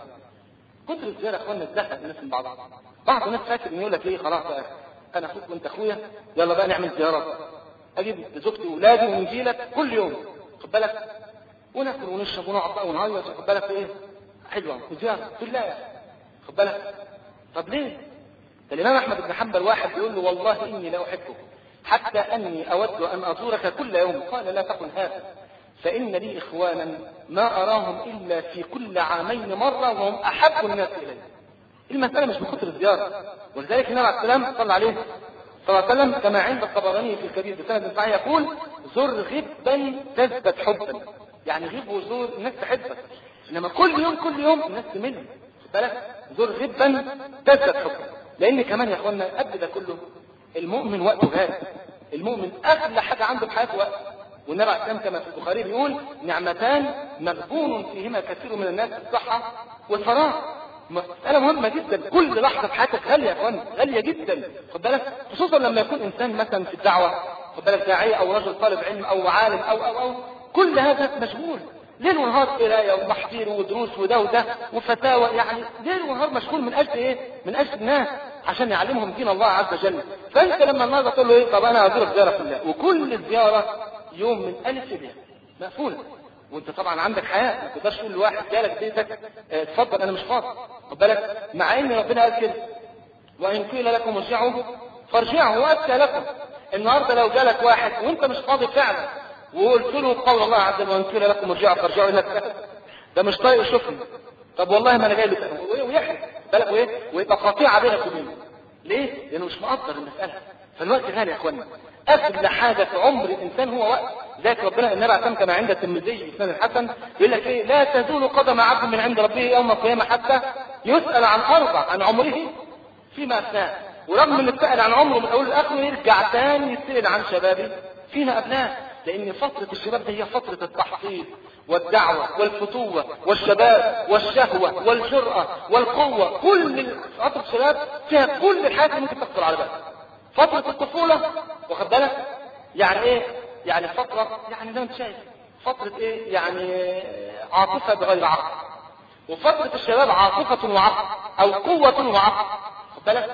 كتر الزياره يا اخوانا تزهق الناس من بعضها. بعض الناس فاكر انه يقول لك ايه خلاص بقى انا اخوك وانت اخويا يلا بقى نعمل زيارات، اجيب زوجتي واولادي ونجي لك كل يوم خد بالك وناكل ونشرب ونقعد بقى ونعيط خد بالك ايه حلوه وزياره في الله خد بالك. طب ليه؟ ده الامام احمد بن حنبل واحد بيقول له والله اني لا احبك حتى اني اود ان ازورك كل يوم. قال لا تقل هذا فان لي اخوانا ما اراهم الا في كل عامين مره وهم احب الناس الي. المساله مش بكثر الزياره. ولذلك النبي عليه السلام صلى عليه صلى الله عليه وسلم كما عند الطبراني في الكبير بسند صحيح يقول: زر غبا تزدد حبا. يعني غيب وزور الناس تحبك، انما كل يوم كل يوم الناس تمل خد بالك. زر غبا تزدد حبا. لان كمان يا اخوانا قبل ده كله المؤمن وقته غالي. المؤمن اغلى حاجه عنده في حياته وقت. والنبي عليه السلام كما في البخاري بيقول: نعمتان مغبون فيهما كثير من الناس الصحه والفراغ. مسألة مهمة جدا، كل لحظة في حياتك غالية يا اخوان، غالية جدا، خد بالك، خصوصا لما يكون انسان مثلا في الدعوة، خد بالك، داعية او رجل طالب علم او عالم او او او كل هذا مشغول ليل ونهار، قرايه وتحضير ودروس وده وده وفتاوى، يعني ليل ونهار مشغول من اجل ايه؟ من اجل الناس عشان يعلمهم دين الله عز وجل. فانت لما النهارده تقول له ايه؟ طب انا هزورك زياره في الله، وكل الزياره يوم من الف الى مقفوله، وانت طبعا عندك حياه، ما تقدرش تقول لواحد جالك بيتك اه اتفضل انا مش فاضي، خد بالك، مع ان ربنا قال كده وان قيل لكم ارجعوا فارجعوا واتى لكم. النهارده لو جالك واحد وانت مش فاضي فعلا وقلت له قول الله عز وجل وان قيل لكم ارجعوا فارجعوا لك، ده مش طايق يشوفني، طب والله ما انا جاي لك، ويحرق بالك وايه، ويبقى قطيعه بينك وبينه. ليه؟ لانه مش مقدر المساله. فالوقت غالي يا اخوانا، اغلى حاجه في عمر الانسان هو وقت. ذاك ربنا النبي عليه كما عند الترمذي بسند الحسن يقول لك ايه؟ لا تزول قدم عبد من عند ربه يوم القيامه حتى يسال عن اربع، عن عمره فيما افناه. ورغم ان اتسال عن عمره من اول لاخره يرجع تاني يسال عن شبابه فيما ابناه، لان فتره الشباب دي هي فتره التحصيل والدعوة والفتوة والشباب والشهوة والجرأة والقوة. كل فترة الشباب فيها كل الحاجات اللي ممكن تخطر على بالك. فترة الطفولة واخد بالك يعني ايه؟ يعني فترة يعني زي ما انت شايف فترة ايه؟ يعني عاطفة بغير عقل. وفترة الشباب عاطفة وعقل او قوة وعقل، واخد بالك.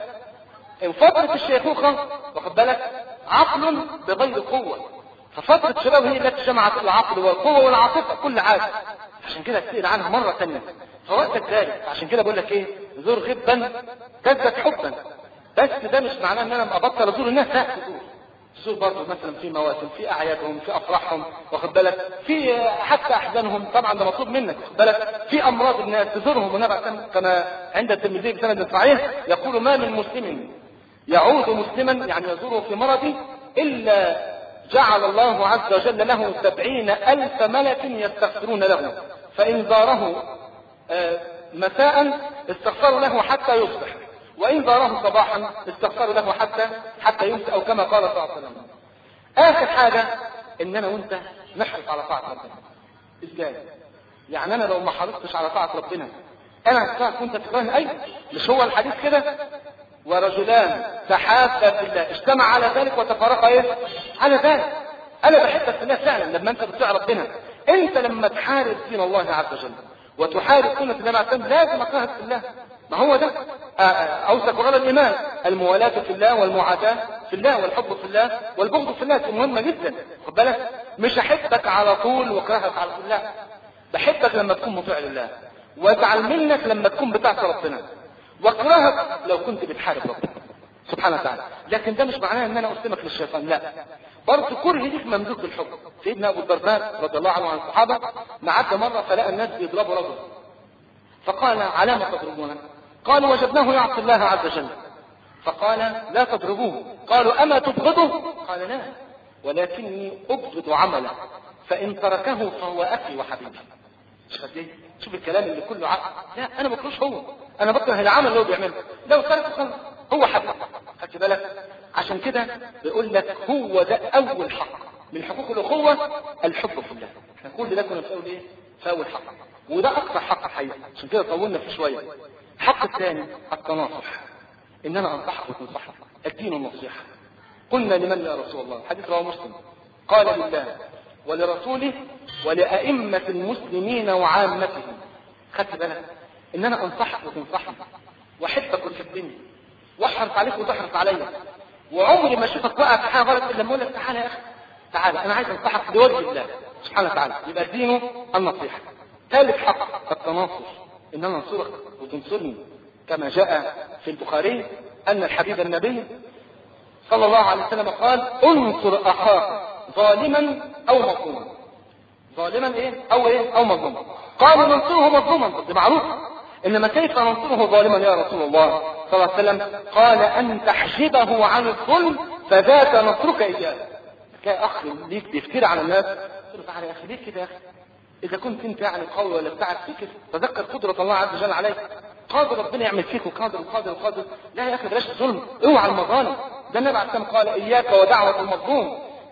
فترة الشيخوخة واخد بالك عقل بغير قوة. ففترة الشباب هي التي جمعت العقل والقوة والعاطفة كل حاجة. عشان كده تسأل عنها مرة ثانية فوقتك ذلك. عشان كده بقول لك ايه؟ زور غبا تزداد حبا. بس ده مش معناه ان انا ابطل ازور الناس، لا، تزور تزور برضه مثلا في مواسم، في اعيادهم، في افراحهم، واخد بالك، في حتى احزانهم، طبعا ده مطلوب منك، واخد بالك، في امراض الناس تزورهم. والنبي كما عند الترمذي بسند صحيح يقول ما من مسلم يعود مسلما يعني يزوره في مرضه الا جعل الله عز وجل له سبعين ألف ملك يستغفرون له، فإن زاره مساء استغفروا له حتى يصبح، وإن زاره صباحا استغفروا له حتى حتى يمسي، أو كما قال صلى الله عليه وسلم. آخر حاجة إن أنا وأنت نحرص على طاعة ربنا. إزاي؟ يعني أنا لو ما حرصتش على طاعة ربنا أنا هتفاعل وأنت تكرهني؟ أيوة، مش هو الحديث كده؟ ورجلان تحابا في الله اجتمع على ذلك وتفرقا ايه؟ على ذلك. انا بحبك في الله فعلا لما انت بتطيع ربنا. انت لما تحارب دين الله عز وجل وتحارب سنة النبي عليه الصلاة لازم اكرهك في الله. ما هو ده اوثق غرض الايمان، الموالاة في الله والمعاداة في الله والحب في الله والبغض في الله. دي مهمة جدا، خد بالك. مش احبك على طول واكرهك على طول، لا، بحبك لما تكون مطيع لله، وازعل منك لما تكون بتعصي ربنا، واكرهك لو كنت بتحارب ربنا سبحانه وتعالى. لكن ده مش معناه ان انا اسلمك للشيطان، لا، برضه كره ليك مملوك بالحب. سيدنا ابو الدرداء رضي الله عنه عن الصحابه معدى مره فلقى الناس بيضربوا رجل، فقال على ما تضربونه؟ قالوا وجدناه يعصي الله عز وجل. فقال لا تضربوه. قالوا اما تبغضه؟ قال لا، ولكني ابغض عمله، فان تركه فهو اخي وحبيبي. مش قد شوف الكلام اللي كله عقل. لا، انا ما بكرهش هو، انا بكره العمل اللي هو بيعمله. لو تركه خلاص هو حبيبي، خدت بالك. عشان كده بيقول لك هو ده اول حق من حقوق الاخوه، الحب في الله. احنا كل ده كنا بنقول ايه؟ في اول حق، وده اكثر حق الحقيقه. عشان كده طولنا فيه شويه. الحق الثاني التناصح، ان انا انصحك وتنصحك، الدين النصيحه. قلنا لمن يا رسول الله؟ حديث رواه مسلم، قال لله ولرسوله ولأئمة المسلمين وعامتهم. خدت بالك ان انا انصحك وتنصحني، واحبك وتحبني، واحرص عليك وتحرص عليا، وعمري ما اشوفك واقع في حاجه غلط الا لما اقول لك تعالى يا اخي تعالى انا عايز انصحك لوجه الله سبحانه وتعالى. يبقى دينه النصيحه. ثالث حق التناصر، ان انا انصرك وتنصرني، كما جاء في البخاري ان الحبيب النبي صلى الله عليه وسلم قال انصر اخاك ظالما او مظلوما. ظالما ايه او ايه او مظلوما. قالوا ننصره مظلوما، ده معروف، انما كيف ننصره ظالما يا رسول الله صلى الله عليه وسلم؟ قال ان تحجبه عن الظلم فذاك نصرك اياه. كاي اخ ليك بيفتري على الناس تقول له تعالى يا اخي ليه كده يا اخي؟ اذا كنت انت يعني قوي ولا بتاعك فيك تذكر قدره الله عز وجل عليك، قادر ربنا يعمل فيك وقادر وقادر وقادر. لا يا اخي بلاش الظلم، اوعى المظالم. ده النبي عليه الصلاه والسلام قال اياك ودعوه المظلوم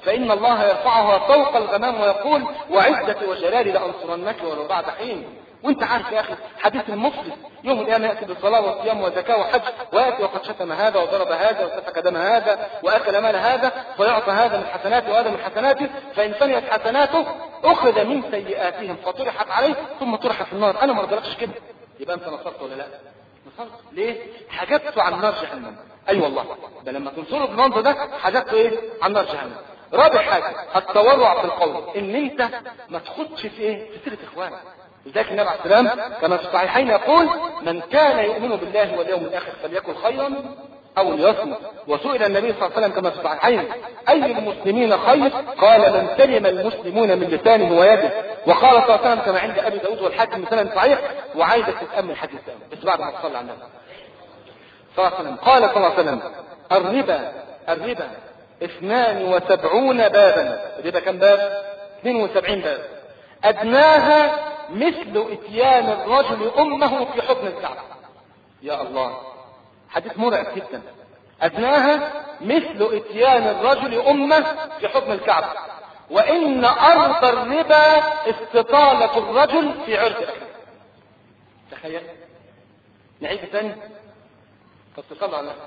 فإن الله يرفعها فوق الغمام ويقول وعزتي وجلالي لأنصرنك ولو بعد حين. وانت عارف يا اخي حديث المفلس يوم القيامه ياتي بالصلاه والصيام والزكاه وحج، وياتي وقد شتم هذا وضرب هذا وسفك دم هذا واكل مال هذا، فيعطى هذا من حسناته وهذا من حسناته، فان فنيت حسناته اخذ من سيئاتهم فطرحت عليه ثم طرح في النار. انا ما رضيتش كده، يبقى انت نصرت ولا لا؟ نصرت. ليه؟ حجبته عن نار جهنم. اي أيوة والله، ده لما تنصره بالمنظر ده حجبته ايه؟ عن نار جهنم. رابع حاجه التورع في القول، ان انت ما تخدش في ايه؟ في سيره اخوانك. لذلك النبي عليه السلام كما في الصحيحين يقول من كان يؤمن بالله واليوم الاخر فليكن خيرا او ليصمت. وسئل النبي صلى الله عليه وسلم كما في الصحيحين اي المسلمين خير؟ قال من سلم المسلمون من لسانه ويده. وقال صلى الله عليه وسلم كما عند ابي داود والحاكم بسند صحيح، وعايزك تتامل الحديث ده بس بعد ما تصلي على النبي صلى الله عليه وسلم. قال صلى الله عليه وسلم الربا الربا اثنان وسبعون بابا. الربا كم باب؟ اثنين وسبعين باب. ادناها مثل اتيان الرجل امه في حضن الكعبه. يا الله، حديث مرعب جدا. ادناها مثل اتيان الرجل امه في حضن الكعبه، وان ارض الربا استطاله الرجل في عرض اخيه. تخيل. نعيد ثاني فاتصل على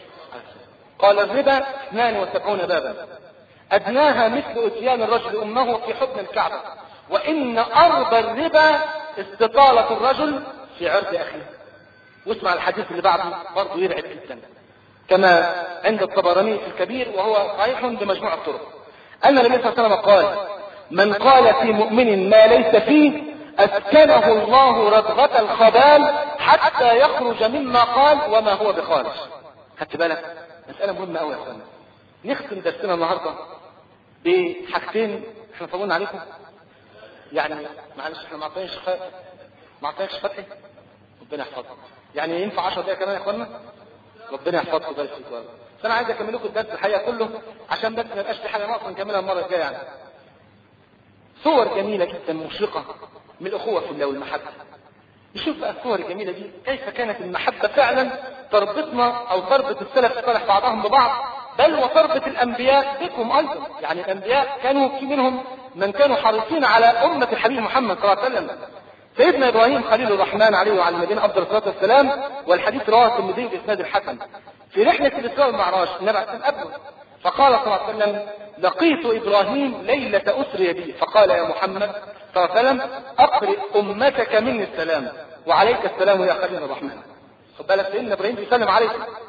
قال الربا اثنان وسبعون بابا ادناها مثل اتيان الرجل امه في حضن الكعبه، وان ارض الربا استطالة الرجل في عرض اخيه. واسمع الحديث اللي بعده برضه يرعب جدا كما عند الطبراني في الكبير وهو صحيح بمجموع الطرق، ان النبي صلى الله عليه وسلم قال من قال في مؤمن ما ليس فيه اسكنه الله ردغة الخبال حتى يخرج مما قال وما هو بخارج. خدت بالك؟ مسألة مهمة قوي يا اخوانا. نختم درسنا النهارده بحاجتين احنا طولنا عليكم، يعني معلش احنا ما عطيناش ما عطيناش فتحي، ربنا يحفظكم. يعني ينفع عشر دقايق كمان يا اخوانا؟ ربنا يحفظكم ويبارك فيكم. بس انا عايز اكمل لكم الدرس الحقيقه كله عشان بس ما يبقاش في حاجه ناقصه نكملها المره الجايه. يعني صور جميله جدا مشرقه من الاخوه في الله والمحبه. نشوف بقى الصور الجميله دي كيف كانت المحبه فعلا تربطنا او تربط السلف الصالح بعضهم ببعض، بل وتربط الانبياء بكم ايضا. يعني الانبياء كانوا في منهم من كانوا حريصين على امه الحبيب محمد صلى الله عليه وسلم. سيدنا ابراهيم خليل الرحمن عليه وعلى نبينا افضل الصلاه والسلام، والحديث رواه الترمذي باسناد الحسن، في رحله الاسراء والمعراج النبي عليه الصلاه والسلام فقال صلى الله عليه وسلم لقيت ابراهيم ليله اسري بي، فقال يا محمد صلى الله عليه وسلم اقرئ امتك مني السلام وعليك السلام يا خليل الرحمن. خد بالك سيدنا ابراهيم بيسلم عليه،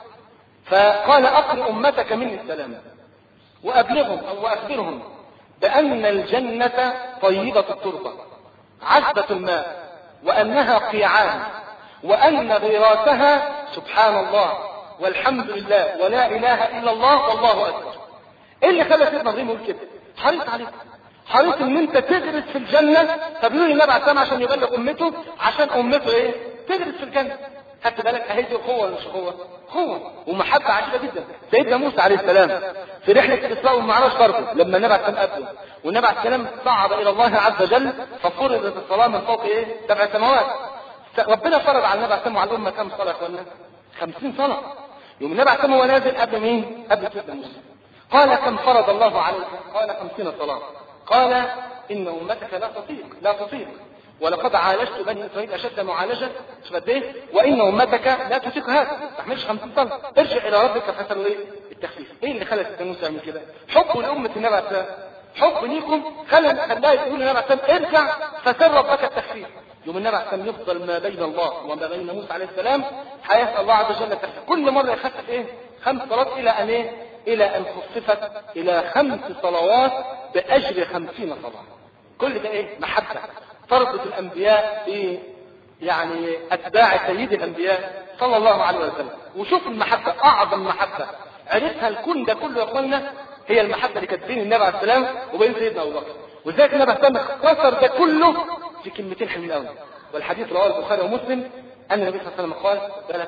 فقال اقرئ امتك مني السلام وابلغهم او واخبرهم بان الجنه طيبه التربه عذبه الماء وانها قيعان وان غراسها سبحان الله والحمد لله ولا اله الا الله والله اكبر. ايه اللي خلى سيدنا ابراهيم يقول كده؟ حريص عليك، حريص ان انت تدرس في الجنه. طب يقول النبي عليه السلام عشان يبلغ امته، عشان امته ايه؟ تدرس في الجنه. خدت بالك؟ اهي دي اخوه ولا مش اخوه؟ اخوه ومحبه عجيبه جدا. سيدنا موسى عليه السلام في رحله الاسراء والمعراج برضه لما النبي عليه السلام قابله، والنبي عليه السلام صعد الى الله عز وجل ففرضت الصلاه من فوق ايه؟ سبع سماوات. ربنا فرض على النبي عليه السلام وعلى الامه كم صلاه يا اخوانا؟ خمسين صلاه. يوم النبي عليه السلام هو نازل قبل مين؟ قبل سيدنا موسى. قال كم فرض الله عليك؟ قال خمسين صلاه. قال ان امتك لا تطيق لا تطيق ولقد عالجت بني اسرائيل اشد معالجه شوف قد ايه، وان امتك لا تطيق هذا، ما تحملش خمسين صلاه، ارجع الى ربك فسألوا ايه؟ التخفيف. ايه اللي خلى سيدنا موسى يعمل كده؟ حب لامه النبي عليه السلام، حب ليكم خلى خلاه يقول للنبي عليه السلام ارجع فسأل ربك التخفيف. يوم النبي عليه السلام يفضل ما بين الله وما بين موسى عليه السلام حياه الله عز وجل التخفيف، كل مره يخفف ايه؟ خمس صلوات الى ان ايه؟ الى ان خففت الى خمس صلوات باجر خمسين صلاه. كل ده ايه؟ محبه تربط الانبياء ب يعني اتباع سيد الانبياء صلى الله عليه وسلم. وشوف المحبه، اعظم محبه عرفها الكون ده كله يا اخوانا هي المحبه اللي كانت بين النبي عليه السلام وبين سيدنا ابو بكر. وذلك النبي عليه السلام اختصر ده كله في كلمتين حلوين قوي، والحديث رواه البخاري ومسلم ان النبي صلى الله عليه وسلم قال بلد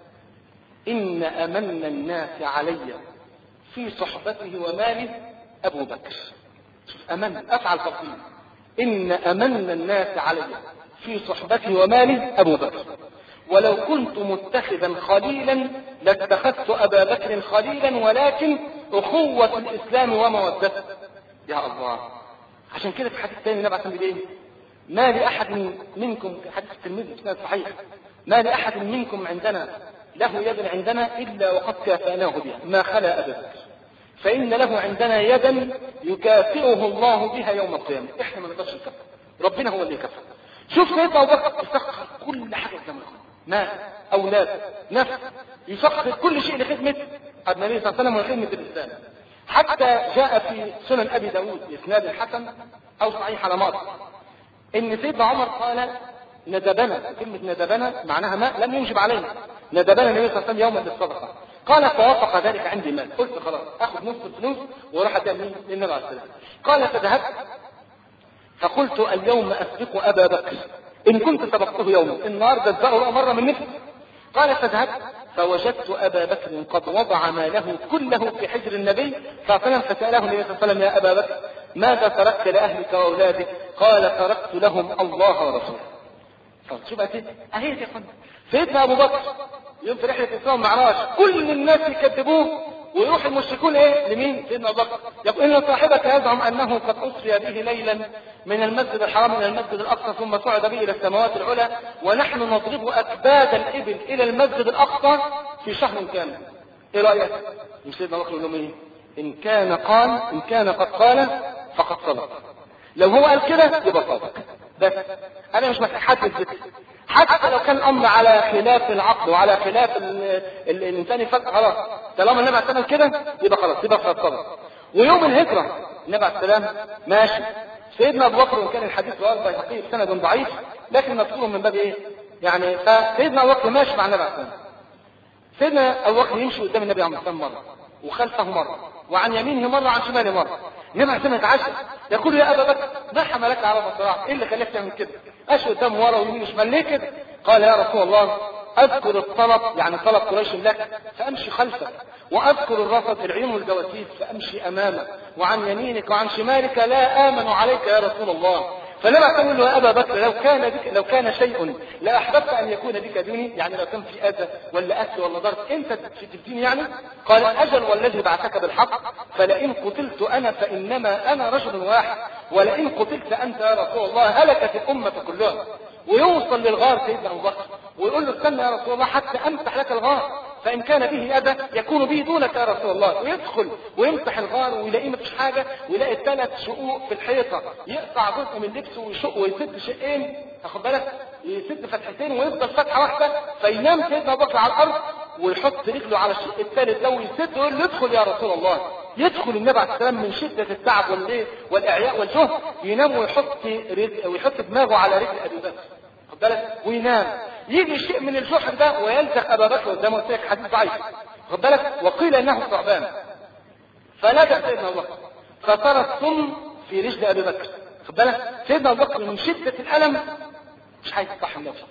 ان امن الناس علي في صحبته وماله ابو بكر. شوف امن افعل تفضيل، ان امن الناس علي في صحبته وماله ابو بكر ولو كنت متخذا خليلا لاتخذت ابا بكر خليلا ولكن اخوة الاسلام ومودته. يا الله. عشان كده في حديث ثاني النبي عليه الصلاه والسلام ما لأحد منكم، حديث الترمذي بسند صحيح، ما لأحد منكم عندنا له يد عندنا إلا وقد كافأناه بها ما خلا أبا بكر، فإن له عندنا يدا يكافئه الله بها يوم القيامة. إحنا ما نقدرش نكافئ، ربنا هو اللي يكافئ. شوف سيدنا أبو بكر يسخر كل حاجة قدام الخلق، مال، أولاد، نفس، يسخر كل شيء لخدمة النبي صلى الله عليه وسلم وخدمة الإسلام. حتى جاء في سنن أبي داود بإسناد حسن أو صحيح على مأثر إن سيدنا عمر قال ندبنا، كلمة ندبنا معناها ما لم ينجب علينا، ندبنا النبي صلى الله عليه وسلم يوما للصدقة. قال فوافق ذلك عندي مال، قلت خلاص اخذ نصف الفلوس واروح ادي للنبي عليه السلام. قال فذهبت فقلت اليوم اسبق ابا بكر ان كنت سبقته يوما، النهارده اسبقه مره من نفسي. قال فذهبت فوجدت ابا بكر قد وضع ماله كله في حجر النبي صلى الله عليه وسلم، فساله النبي صلى الله عليه وسلم يا ابا بكر ماذا تركت لاهلك واولادك؟ قال تركت لهم الله ورسوله. شوف بقى اهي يا اخوان سيدنا ابو بكر يوم في رحله الاسراء والمعراج كل الناس يكذبوه ويروح المشركون ايه لمين؟ سيدنا ابو بكر يقول ان صاحبك يزعم انه قد اسري به ليلا من المسجد الحرام الى المسجد الاقصى ثم صعد به الى السماوات العلى ونحن نضرب اكباد الابل الى المسجد الاقصى في شهر كامل. ايه رايك؟ سيدنا ابو بكر يقول لهم ايه؟ ان كان قال ان كان قد قال فقد صدق، لو هو قال كده يبقى صادق. بس انا مش محتاج حد يثبت، حتى لو كان الامر على خلاف العقل وعلى خلاف الانسان يفكر خلاص طالما النبي عليه السلام كده يبقى خلاص يبقى صادق. ويوم الهجره النبي عليه السلام ماشي سيدنا ابو بكر، وان كان الحديث رواه البيهقي بسند ضعيف لكن مذكور من باب ايه؟ يعني فسيدنا ابو بكر ماشي مع النبي عليه السلام. سيدنا ابو بكر يمشي قدام النبي عليه السلام مره وخلفه مره وعن يمينه مره وعن شماله مره. النبي عليه السلام يتعجب يقول يا ابا بكر ما حملك على الصراع؟ ايه اللي خلاك تعمل كده؟ اشي قدام ورا ويمين وشمال ليه كده؟ قال يا رسول الله اذكر الطلب يعني طلب قريش لك فامشي خلفك، واذكر الرفض العيون والجواسيس فامشي امامك، وعن يمينك وعن شمالك لا امن عليك يا رسول الله. فلما تقول له يا ابا بكر لو كان بك لو كان شيء لا احببت ان يكون بك دوني، يعني لو كان في اذى ولا اكل ولا ضرب انت تديني يعني؟ قال اجل والذي بعثك بالحق فلئن قتلت انا فانما انا رجل واحد ولئن قتلت انت يا رسول الله هلكت الامه كلها. ويوصل للغار سيدنا ابو بكر ويقول له استنى يا رسول الله حتى امسح لك الغار فان كان به اذى يكون به دونك يا رسول الله. ويدخل ويمسح الغار ويلاقيه مفيش حاجه ويلاقي ثلاث شقوق في الحيطه، يقطع جزء من لبسه ويشق ويسد شقين، تاخد بالك؟ يسد فتحتين ويفضل فتحه واحده، فينام سيدنا ابو بكر على الارض ويحط رجله على الشق الثالث ده ويسد ويقول له ادخل يا رسول الله. يدخل النبي عليه السلام من شده التعب والايه والاعياء والجهد ينام ويحط رجل ويحط دماغه على رجل ابي بكر، خد بالك؟ وينام يجي شيء من الجحر ده ويلزق ابا بكر قدامه، قلت لك حديث ضعيف، خد بالك؟ وقيل انه ثعبان فلجأ سيدنا ابو بكر فصار السم في رجل ابي بكر، خد بالك؟ سيدنا ابو بكر من شده الالم مش عايز يصحي نفسه،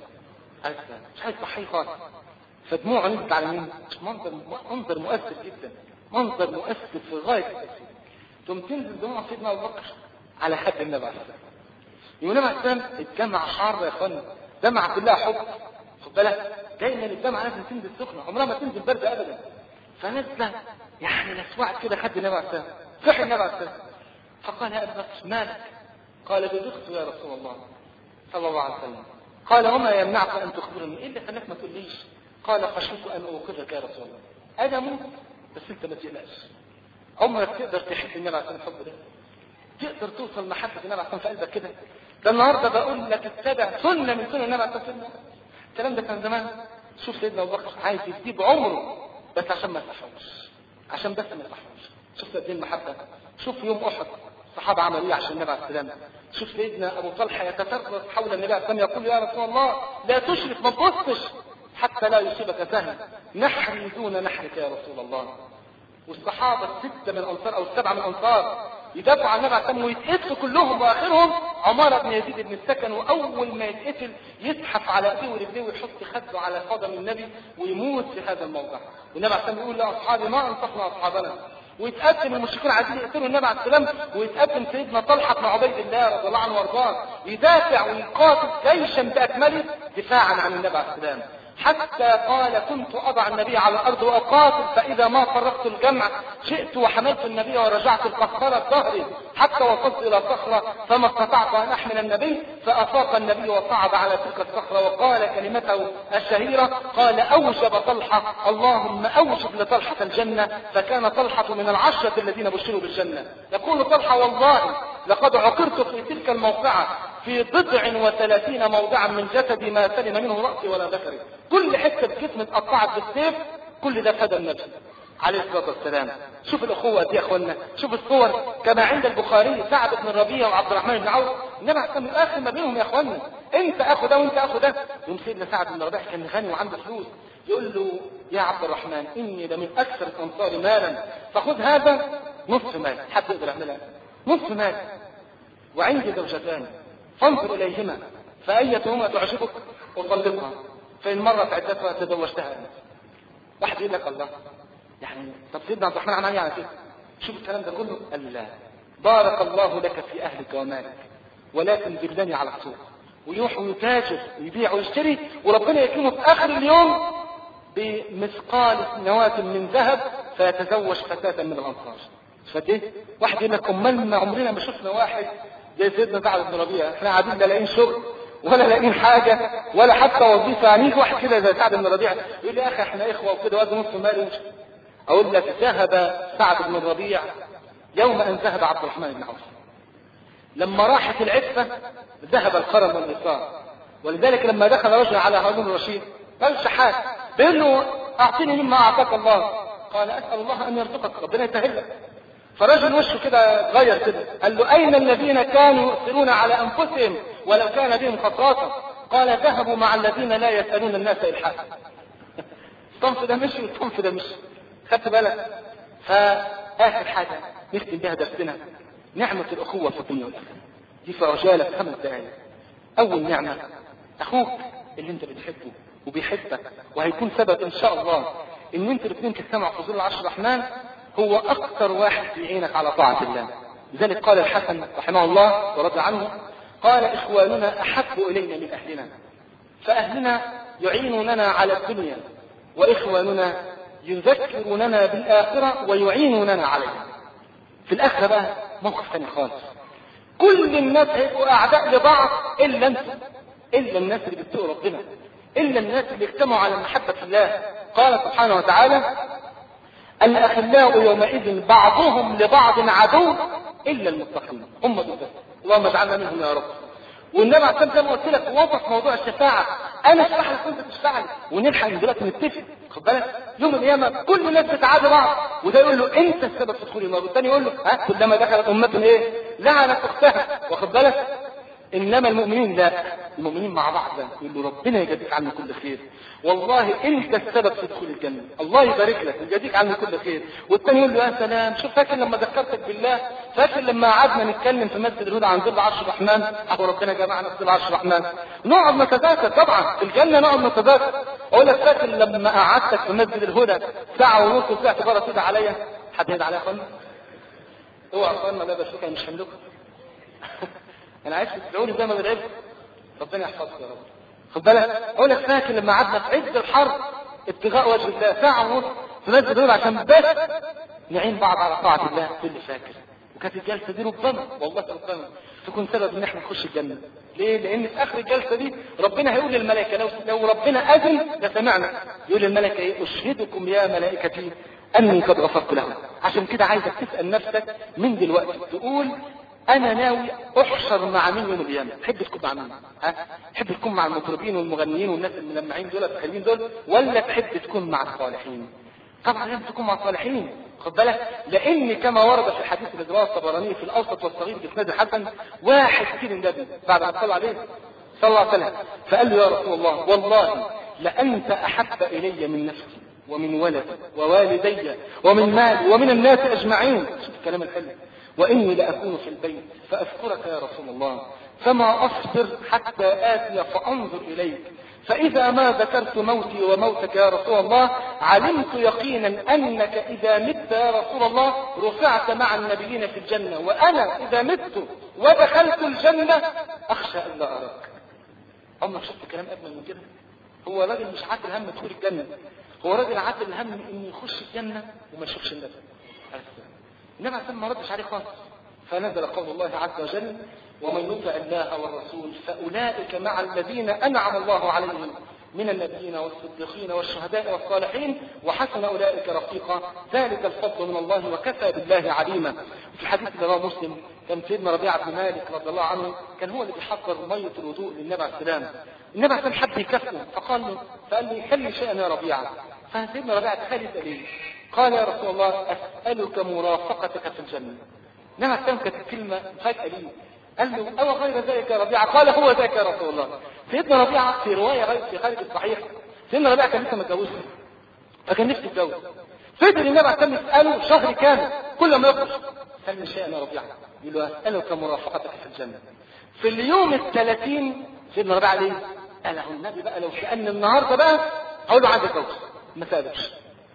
مش عايز يصحيه خالص، فدموعه نزلت على مين؟ منظر منظر مؤثر جدا، منظر مؤثر في غايه التأثير. ثم تنزل دموع سيدنا ابو بكر على خد النبي عليه السلام. يوم النبي عليه السلام الجامعه حاره يا اخوانا، جامعه كلها حب، خد بالك؟ دايما الجامعه لازم تنزل سخنه عمرها ما تنزل برد ابدا. فنزل يعني لسوعت كده خد النبي عليه السلام، صحي النبي عليه السلام فقال يا ابا بكر مالك؟ قال بضغط يا رسول الله صلى الله عليه وسلم. قال وما يمنعك ان تخبرني؟ ايه اللي خلاك ما تقوليش؟ قال خشيت ان اوقظك يا رسول الله، انا موت بس انت ما تقلقش. عمرك تقدر تحب النبي عليه السلام الحب ده؟ تقدر توصل محبه النبي عليه السلام في قلبك كده؟ ده النهارده بقول لك اتبع سنه من سنن النبي عليه السلام. الكلام ده كان زمان. شوف سيدنا ابو بكر عايز يسيب عمره بس عشان ما يصحوش، عشان بس ما يصحوش. شوف قد ايه المحبه. شوف يوم احد الصحابه عملوا ايه عشان النبي عليه السلام. شوف سيدنا ابو طلحه يتفرس حول النبي عليه السلام يقول يا رسول الله لا تشرك ما تبصش حتى لا يصيبك سهم، نحري دون نحرك يا رسول الله. والصحابه السته من الانصار او السبعه من الانصار يدافعوا عن النبي عليه السلام ويتقتلوا كلهم، واخرهم عمار بن يزيد بن السكن، واول ما يتقتل يزحف على ايديه ورجليه ويحط خده على قدم النبي ويموت في هذا الموضع. والنبي عليه السلام يقول لاصحابي ما انصفنا اصحابنا. ويتقدم المشركين عايزين يقتلوا النبي عليه السلام، ويتقدم سيدنا طلحه بن عبيد الله رضي الله عنه وارضاه يدافع ويقاتل جيشا باكمله دفاعا عن النبي عليه السلام، حتى قال كنت أضع النبي على الأرض وأقاتل، فإذا ما فرقت الجمع جئت وحملت النبي ورجعت القهقرة ظهري حتى وصلت إلى صخرة فما استطعت أن أحمل النبي، فأفاق النبي وصعد على تلك الصخرة وقال كلمته الشهيرة، قال أوجب طلحة اللهم أوجب لطلحة الجنة، فكان طلحة من العشرة الذين بشروا بالجنة. يقول طلحة والله لقد عقرت في تلك الموقعة في بضع وثلاثين موضعا من جسدي ما سلم منه رأسي ولا ذكري، كل حتة بجسم اتقطعت بالسيف، كل ده فدى النبي عليه الصلاة والسلام. شوف الأخوة دي يا أخوانا، شوف الصور كما عند البخاري سعد بن الربيع وعبد الرحمن بن عوف، إنما كان الآخر ما بينهم يا أخوانا، أنت أخو ده وأنت أخو ده. يوم سيدنا سعد بن الربيع كان غني وعنده فلوس، يقول له يا عبد الرحمن إني لمن أكثر الأنصار مالا فخذ هذا نصف مال، حد يقدر يعملها نصف مال، وعندي زوجتان فانظر إليهما فأيتهما تعجبك وطلقها، فإن مرت عدتها تزوجتها أنت. واحد يقول لك الله يعني طب سيدنا عبد الرحمن عمل يعني كده، شوف الكلام ده كله، قال لا بارك الله لك في أهلك ومالك ولكن جبلني على السوق، ويروح ويتاجر ويبيع ويشتري، وربنا يكرمه في آخر اليوم بمثقال نواة من ذهب فيتزوج فتاة من الأنصار. فدي واحد يقول لك أمال ما عمرنا ما شفنا واحد زي سيدنا سعد بن ربيع، احنا قاعدين لا لاقيين شغل ولا لاقيين حاجة ولا حتى وظيفة، يعني واحد كده زي سعد بن ربيع يقول لي يا أخي احنا إخوة وكده وادي نصف مالي ومش. أقول لك ذهب سعد بن الربيع يوم أن ذهب عبد الرحمن بن عوف، لما راحت العفة ذهب الكرم والإيثار، ولذلك لما دخل رجل على هارون الرشيد قال شحات بيقول له أعطيني مما أعطاك الله، قال أسأل الله أن يرزقك ربنا يسهل لك. فرجل وشه كده غير كده قال له أين الذين كانوا يؤثرون على أنفسهم ولو كان بهم خصاصة؟ قال ذهبوا مع الذين لا يسألون الناس إلحافا. الصنف ده مشي والصنف ده مشي، خدت بالك؟ فآخر حاجة نختم بها درسنا نعمة الأخوة في الدنيا والآخرة، دي في عجالة خمس دقائق. أول نعمة أخوك اللي أنت بتحبه وبيحبك وهيكون سبب إن شاء الله إن أنت الاثنين تجتمعوا في ظل عرش الرحمن، هو أكثر واحد يعينك على طاعة الله. لذلك قال الحسن رحمه الله ورضي عنه قال إخواننا أحب إلينا من أهلنا، فأهلنا يعينوننا على الدنيا وإخواننا يذكروننا بالآخرة ويعينوننا عليها. في الآخرة بقى موقف ثاني خالص، كل الناس هيبقوا أعداء لبعض إلا أنت، إلا الناس اللي بتقوا ربنا، إلا الناس اللي اجتمعوا على محبة الله. قال سبحانه وتعالى الأخلاء يومئذ بعضهم لبعض عدو إلا المتقين، هم دول بس، اللهم اجعلنا منهم يا رب. والنبي عليه الصلاة والسلام قلت لك وضح موضوع الشفاعة، أنا اشرح لك وأنت تشفع لي ونلحق دلوقتي نتفق، خد بالك يوم القيامة كل الناس بتعادي بعض، وده يقول له أنت السبب في دخول النار، والثاني يقول له ها كلما دخلت أمة إيه لعنت أختها، واخد بالك؟ إنما المؤمنين لا، المؤمنين مع بعض لا، يقول له ربنا يجازيك عني كل خير، والله أنت السبب في دخول الجنة، الله يبارك لك ويجازيك عني كل خير. والثاني يقول له يا سلام، شوف فاكر لما ذكرتك بالله، فاكر لما قعدنا نتكلم في مسجد الهدى عن ظل عرش الرحمن، أبو ربنا جمعنا في ظل عرش الرحمن، نقعد نتذاكر طبعا في الجنة نقعد نتذاكر. أقول لك فاكر لما قعدتك في مسجد الهدى ساعة ونص وطلعت بره كده عليا، حد يدعي عليا يا اخوانا؟ اوعى يا اخوانا لا بس مش حملكم. انا عايز تدعوني زي ما بدعيكم، ربنا يحفظك يا رب. خد بالك اقول لك فاكر لما قعدنا في عز الحرب ابتغاء وجه الله ساعه ونص في مسجد الهدى عشان بس نعين بعض على طاعه الله، كل فاكر. وكانت الجلسه دي ربما والله ربما تكون سبب ان احنا نخش الجنه. ليه؟ لان في اخر الجلسه دي ربنا هيقول للملائكه، لو لو ربنا اذن لسمعنا، يقول للملائكه ايه؟ اشهدكم يا ملائكتي اني قد غفرت لهم. عشان كده عايزك تسال نفسك من دلوقتي تقول انا ناوي احشر مع مين يوم القيامه؟ تحب تكون مع مين؟ ها؟ تحب تكون مع المطربين والمغنيين والناس الملمعين دول الخالين دول، ولا تحب تكون مع الصالحين؟ طبعا لازم تكون مع الصالحين، خد بالك، لان كما ورد في الحديث الذي رواه الطبراني في الاوسط والصغير باسناد حسن، واحد كتير النبي بعد ما صلى عليه صلى الله عليه وسلم فقال له يا رسول الله والله لانت احب الي من نفسي ومن ولدي ووالدي ومن مالي ومن الناس اجمعين. شوف الكلام الحلو. واني لاكون في البيت فاذكرك يا رسول الله فما اصبر حتى اتي فانظر اليك، فإذا ما ذكرت موتي وموتك يا رسول الله علمت يقينا أنك إذا مت يا رسول الله رفعت مع النبيين في الجنة، وأنا إذا مت ودخلت الجنة أخشى أن لا أراك. عمرك شفت كلام أجمل من كده؟ هو راجل مش عاتل هم دخول الجنة، هو راجل عاتل هم إنه يخش الجنة وما يشوفش النبي. النبي عليه ما ردش عليه خالص. فنزل قول الله عز وجل: ومن يطع الله والرسول فأولئك مع الذين أنعم الله عليهم من النبيين والصديقين والشهداء والصالحين وحسن أولئك رفيقا ذلك الفضل من الله وكفى بالله عليما. في حديث رواه مسلم كان سيدنا ربيعة بن مالك رضي الله عنه كان هو اللي بيحضر مية الوضوء للنبي عليه السلام. النبي عليه السلام حب يكافئه فقال له فقال لي خلي شيئا يا ربيعة. فسيدنا ربيعة تخيل يسأل قال: يا رسول الله أسألك مرافقتك في الجنة. النبي عليه السلام كانت الكلمة مفاجأة لي. قال له: أو غير ذلك يا ربيعة؟ قال: هو ذاك يا رسول الله. سيدنا ربيعة في رواية غير في خارج الصحيح سيدنا ربيعة كان لسه متجوز فكان نفسه يتجوز. فضل النبي عليه السلام يسأله شهر كامل كل ما يخرج: سألني شيئا يا ربيعة. يقول له: أسألك مرافقتك في الجنة. في اليوم الثلاثين سيدنا ربيعة ليه؟ قال له النبي بقى لو سألني النهارده بقى هقول له: عايز اتجوز. ما سألش.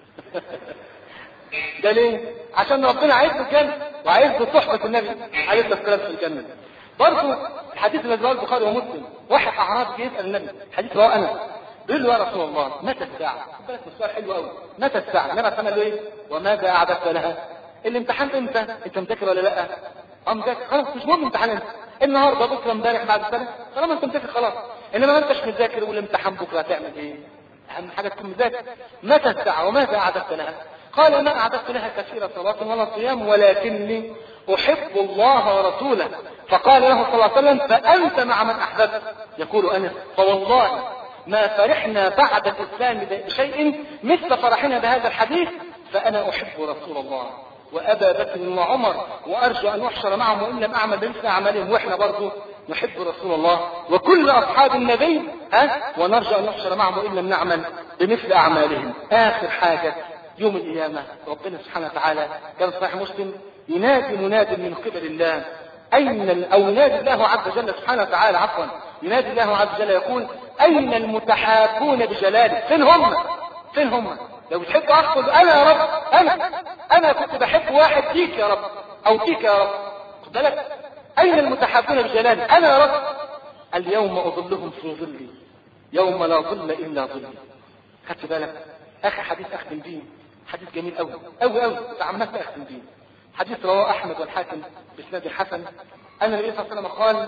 ده ليه؟ عشان ربنا عايز له الجنة وعايز له صحبة النبي، عايز له الكلام في الجنة. برضه الحديث اللي رواه البخاري ومسلم واحد أعرابي يسأل النبي، حديث رواه أنا، بيقول له: يا رسول الله متى الساعة؟ خد بالك من السؤال حلو قوي. متى الساعة؟ النبي قال له إيه؟ وماذا أعددت لها؟ الامتحان إمتى؟ أنت مذاكر ولا لأ؟ أه مذاكر. خلاص مش مهم امتحان إمتى. النهارده بكرة امبارح بعد سنة طالما أنت مذاكر خلاص. إنما ما أنتش مذاكر والامتحان بكرة هتعمل إيه؟ أهم حاجة تكون مذاكر. متى الساعة وماذا أعددت لها؟ قال: ما أعددت لها كثير صلاة ولا صيام ولكني أحب الله ورسوله. فقال له صلى الله عليه وسلم: فأنت مع من أحببت. يقول أنس: فوالله ما فرحنا بعد الإسلام بشيء مثل فرحنا بهذا الحديث، فأنا أحب رسول الله وأبا بكر وعمر وأرجو أن أحشر معهم وإن لم أعمل بمثل أعمالهم. وإحنا برضو نحب رسول الله وكل أصحاب النبي ها ونرجو أن نحشر معهم وإن لم نعمل بمثل أعمالهم. آخر حاجة يوم القيامة ربنا سبحانه وتعالى كان صحيح مسلم ينادي مناد من قبل الله أين أو ينادي الله عز وجل سبحانه وتعالى عفوا ينادي الله عز وجل يقول: أين المتحابون بجلاله؟ فين هم؟ فين هم؟ لو بتحب أخذ أنا يا رب، أنا أنا كنت بحب واحد فيك يا رب أو فيك يا رب. خد بالك، أين المتحابون بجلاله؟ أنا يا رب. اليوم أظلهم في ظلي يوم لا ظل إلا ظلي. خدت بالك؟ آخر حديث أختم بيه حديث جميل أوي أوي أوي تعمدت أختم بيه. حديث رواه أحمد والحاكم بإسناد حسن أن النبي صلى الله عليه وسلم قال: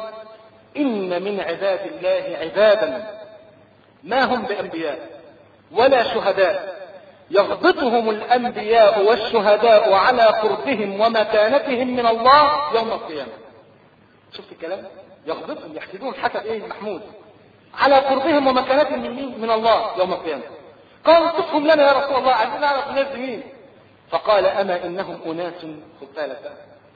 إن من عباد الله عبادا ما هم بأنبياء ولا شهداء يغبطهم الأنبياء والشهداء على قربهم ومكانتهم من الله يوم القيامة. شفت الكلام؟ يغبطهم يحسبون حسب إيه محمود على قربهم ومكانتهم من مين؟ من الله يوم القيامة. قال: صفهم لنا يا رسول الله، عايزين نعرف الناس مين. فقال: أما إنهم أناس خد بالك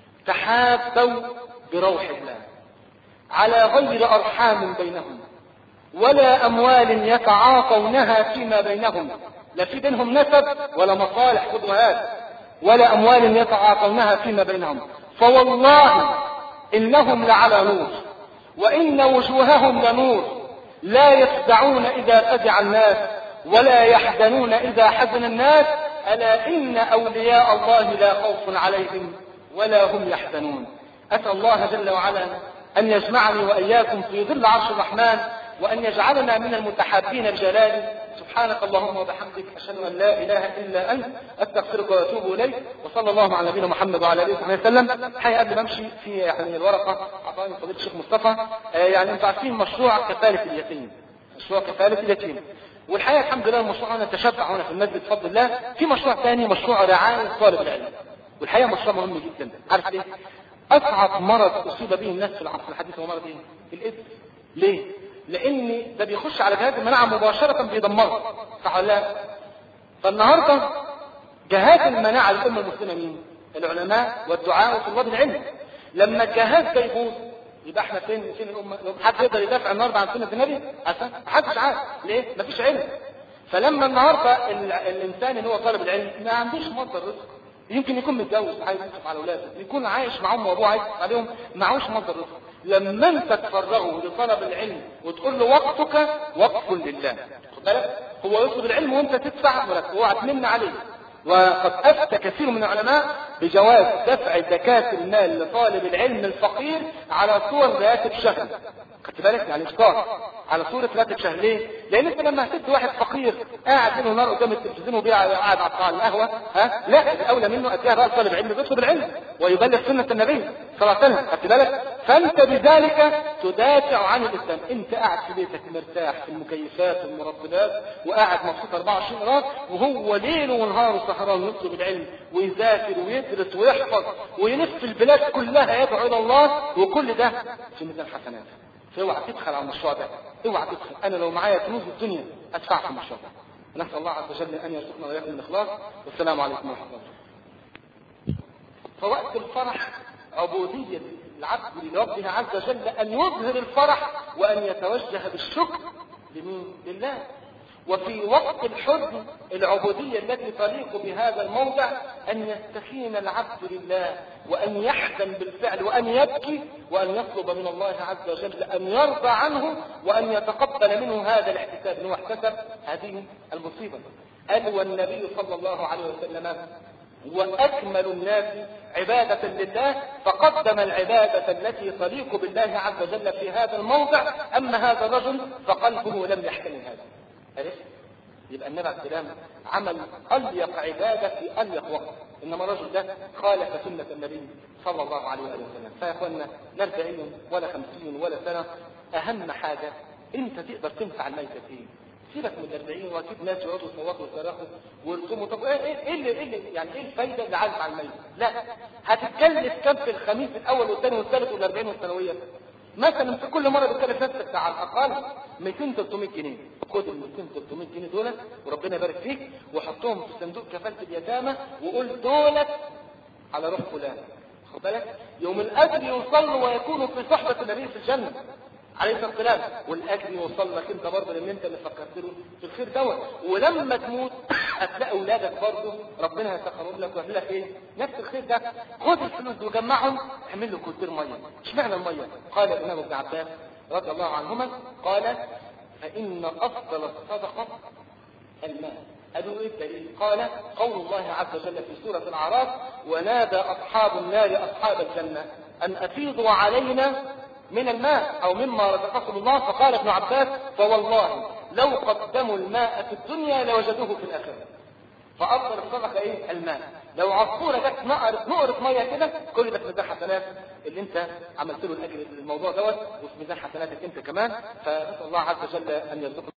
تحابوا بروح الله على غير أرحام بينهم ولا أموال يتعاطونها فيما بينهم، لا في بينهم نسب ولا مصالح خذوا هذا، ولا أموال يتعاطونها فيما بينهم، فوالله إنهم لعلى نور وإن وجوههم لنور لا يفزعون إذا فزع الناس ولا يحزنون إذا حزن الناس، ألا إن أولياء الله لا خوف عليهم ولا هم يحزنون. أسأل الله جل وعلا أن يجمعني وإياكم في ظل عرش الرحمن وأن يجعلنا من المتحابين بجلاله. سبحانك اللهم وبحمدك أشهد أن لا إله إلا أنت أستغفرك وأتوب إليك. وصلى الله على نبينا محمد وعلى آله وصحبه وسلم. الحقيقة قبل ما أمشي في يعني الورقة أعطاني فضيلة الشيخ مصطفى يعني أنتم عارفين مشروع كفالة اليتيم، مشروع كفالة اليتيم، والحقيقة الحمد لله المشروع أنا تشبع هنا في المسجد بفضل الله. في مشروع ثاني مشروع رعاية طالب العلم، والحقيقة مشروع مهم جدا. عارف ليه؟ أصعب مرض أصيب به الناس في العصر الحديث هو مرض إيه؟ الإيدز. ليه؟ لأن ده بيخش على جهاز المناعة مباشرة بيدمره، صح ولا لا؟ فالنهارده جهاز المناعة للأمة المسلمة مين؟ العلماء والدعاء وطلاب العلم. لما الجهاز ده يبوظ يبقى احنا فين فين الأمة؟ حد يقدر يدافع النهارده عن سنة النبي؟ عشان محدش عارف ليه؟ مفيش علم. فلما النهارده الإنسان اللي هو طالب العلم ما عندوش مصدر رزق، يمكن يكون متجوز عايز يصرف على اولاده، يكون عايش معاهم وابوه عايز يصرف عليهم، معهوش مصدر رزق. لما انت تفرغه لطلب العلم وتقول له وقتك وقف لله، خد بالك هو يطلب العلم وانت تدفع مرتب اوعى تمن عليه. وقد افتى كثير من العلماء بجواز دفع زكاة المال لطالب العلم الفقير على صور راتب شهري، خدت بالك؟ يعني افطار على صوره راتب شهر. ليه؟ لان انت لما هتدي واحد فقير قاعد ليل ونهار قدام التلفزيون وقاعد قاعد على القهوه، ها، لا، الاولى منه اديها بقى طالب علم بيطلب العلم ويبلغ سنه النبي صلى الله عليه وسلم. خدت بالك؟ فانت بذلك تدافع عن الاسلام. انت قاعد في بيتك مرتاح في المكيفات والمرطبات وقاعد مبسوط أربعة وعشرين قرار، وهو ليل ونهار سهران يطلب العلم ويذاكر ويدرس ويحفظ ويلف البلاد كلها يدعو الى الله، وكل ده في ميزان حسنات. فاوعى تدخل على المشروع ده، اوعى تدخل. انا لو معايا كنوز الدنيا ادفع في المشروع ده. نسال الله عز وجل ان يرزقنا واياكم الاخلاص. والسلام عليكم ورحمه الله. فوقت الفرح عبوديه العبد لربه عز وجل ان يظهر الفرح وان يتوجه بالشكر لمين؟ لله. وفي وقت الحزن العبودية التي تليق بهذا الموضع أن يستكين العبد لله وأن يحزن بالفعل وأن يبكي وأن يطلب من الله عز وجل أن يرضى عنه وأن يتقبل منه هذا الاحتساب أنه احتسب هذه المصيبة. قال والنبي صلى الله عليه وسلم وأكمل الناس عبادة لله فقدم العبادة التي تليق بالله عز وجل في هذا الموضع. أما هذا الرجل فقلبه لم يحتمل هذا. عرفت؟ يبقى النبي عليه السلام عمل أليق عبادة في أليق وقت، إنما الرجل ده خالف سنة النبي صلى الله عليه وسلم. فيا اخوانا لا أربعين ولا خمسين ولا سنة، أهم حاجة أنت تقدر تنفع الميتة فيه. سيبك من الأربعين وأكيد ناس يقعدوا يصوتوا ويصرخوا ويرسموا. طب إيه إيه اللي إيه اللي يعني إيه الفايدة اللي عايز على الميت؟ لا، هتتكلف كم في الخميس الأول والثاني والثالث والأربعين والثانوية؟ مثلا في كل مره بتكلف نفسك على الاقل مئتين ثلاثمائة جنيه. خد ال مئتين ثلاثمائة جنيه دول وربنا يبارك فيك وحطهم في صندوق كفاله اليتامى وقول دولت على روح فلان. خد بالك؟ يوم الاجر يوصل له ويكون في صحبه النبي في الجنه عليه الصلاه والسلام، والاجر يوصل لك انت برضه لان انت اللي فكرت له في الخير دوت. ولما تموت هتلاقي اولادك برضه ربنا هيسخرهم لك ويعمل لك ايه؟ نفس الخير ده. خد الفلوس وجمعهم اعمل له كتير ميه. اشمعنى الميه؟ قال الامام ابن عباس رضي الله عنهما قال فان افضل الصدقه الماء. قالوا ايه الدليل؟ قال قول الله عز وجل في سوره الاعراف ونادى اصحاب النار اصحاب الجنه ان افيضوا علينا من الماء او مما رزقكم الله. فقال ابن عباس فوالله لو قدموا الماء في الدنيا لوجدوه في الاخره. فافضل الصدقه ايه؟ الماء. لو عصفوره جت نقرت نقرت ميه كده كل ده في ميزان حسنات اللي انت عملت له الاجر الموضوع دوت وفي ميزان حسناتك انت كمان. فنسال الله عز وجل ان يرزقنا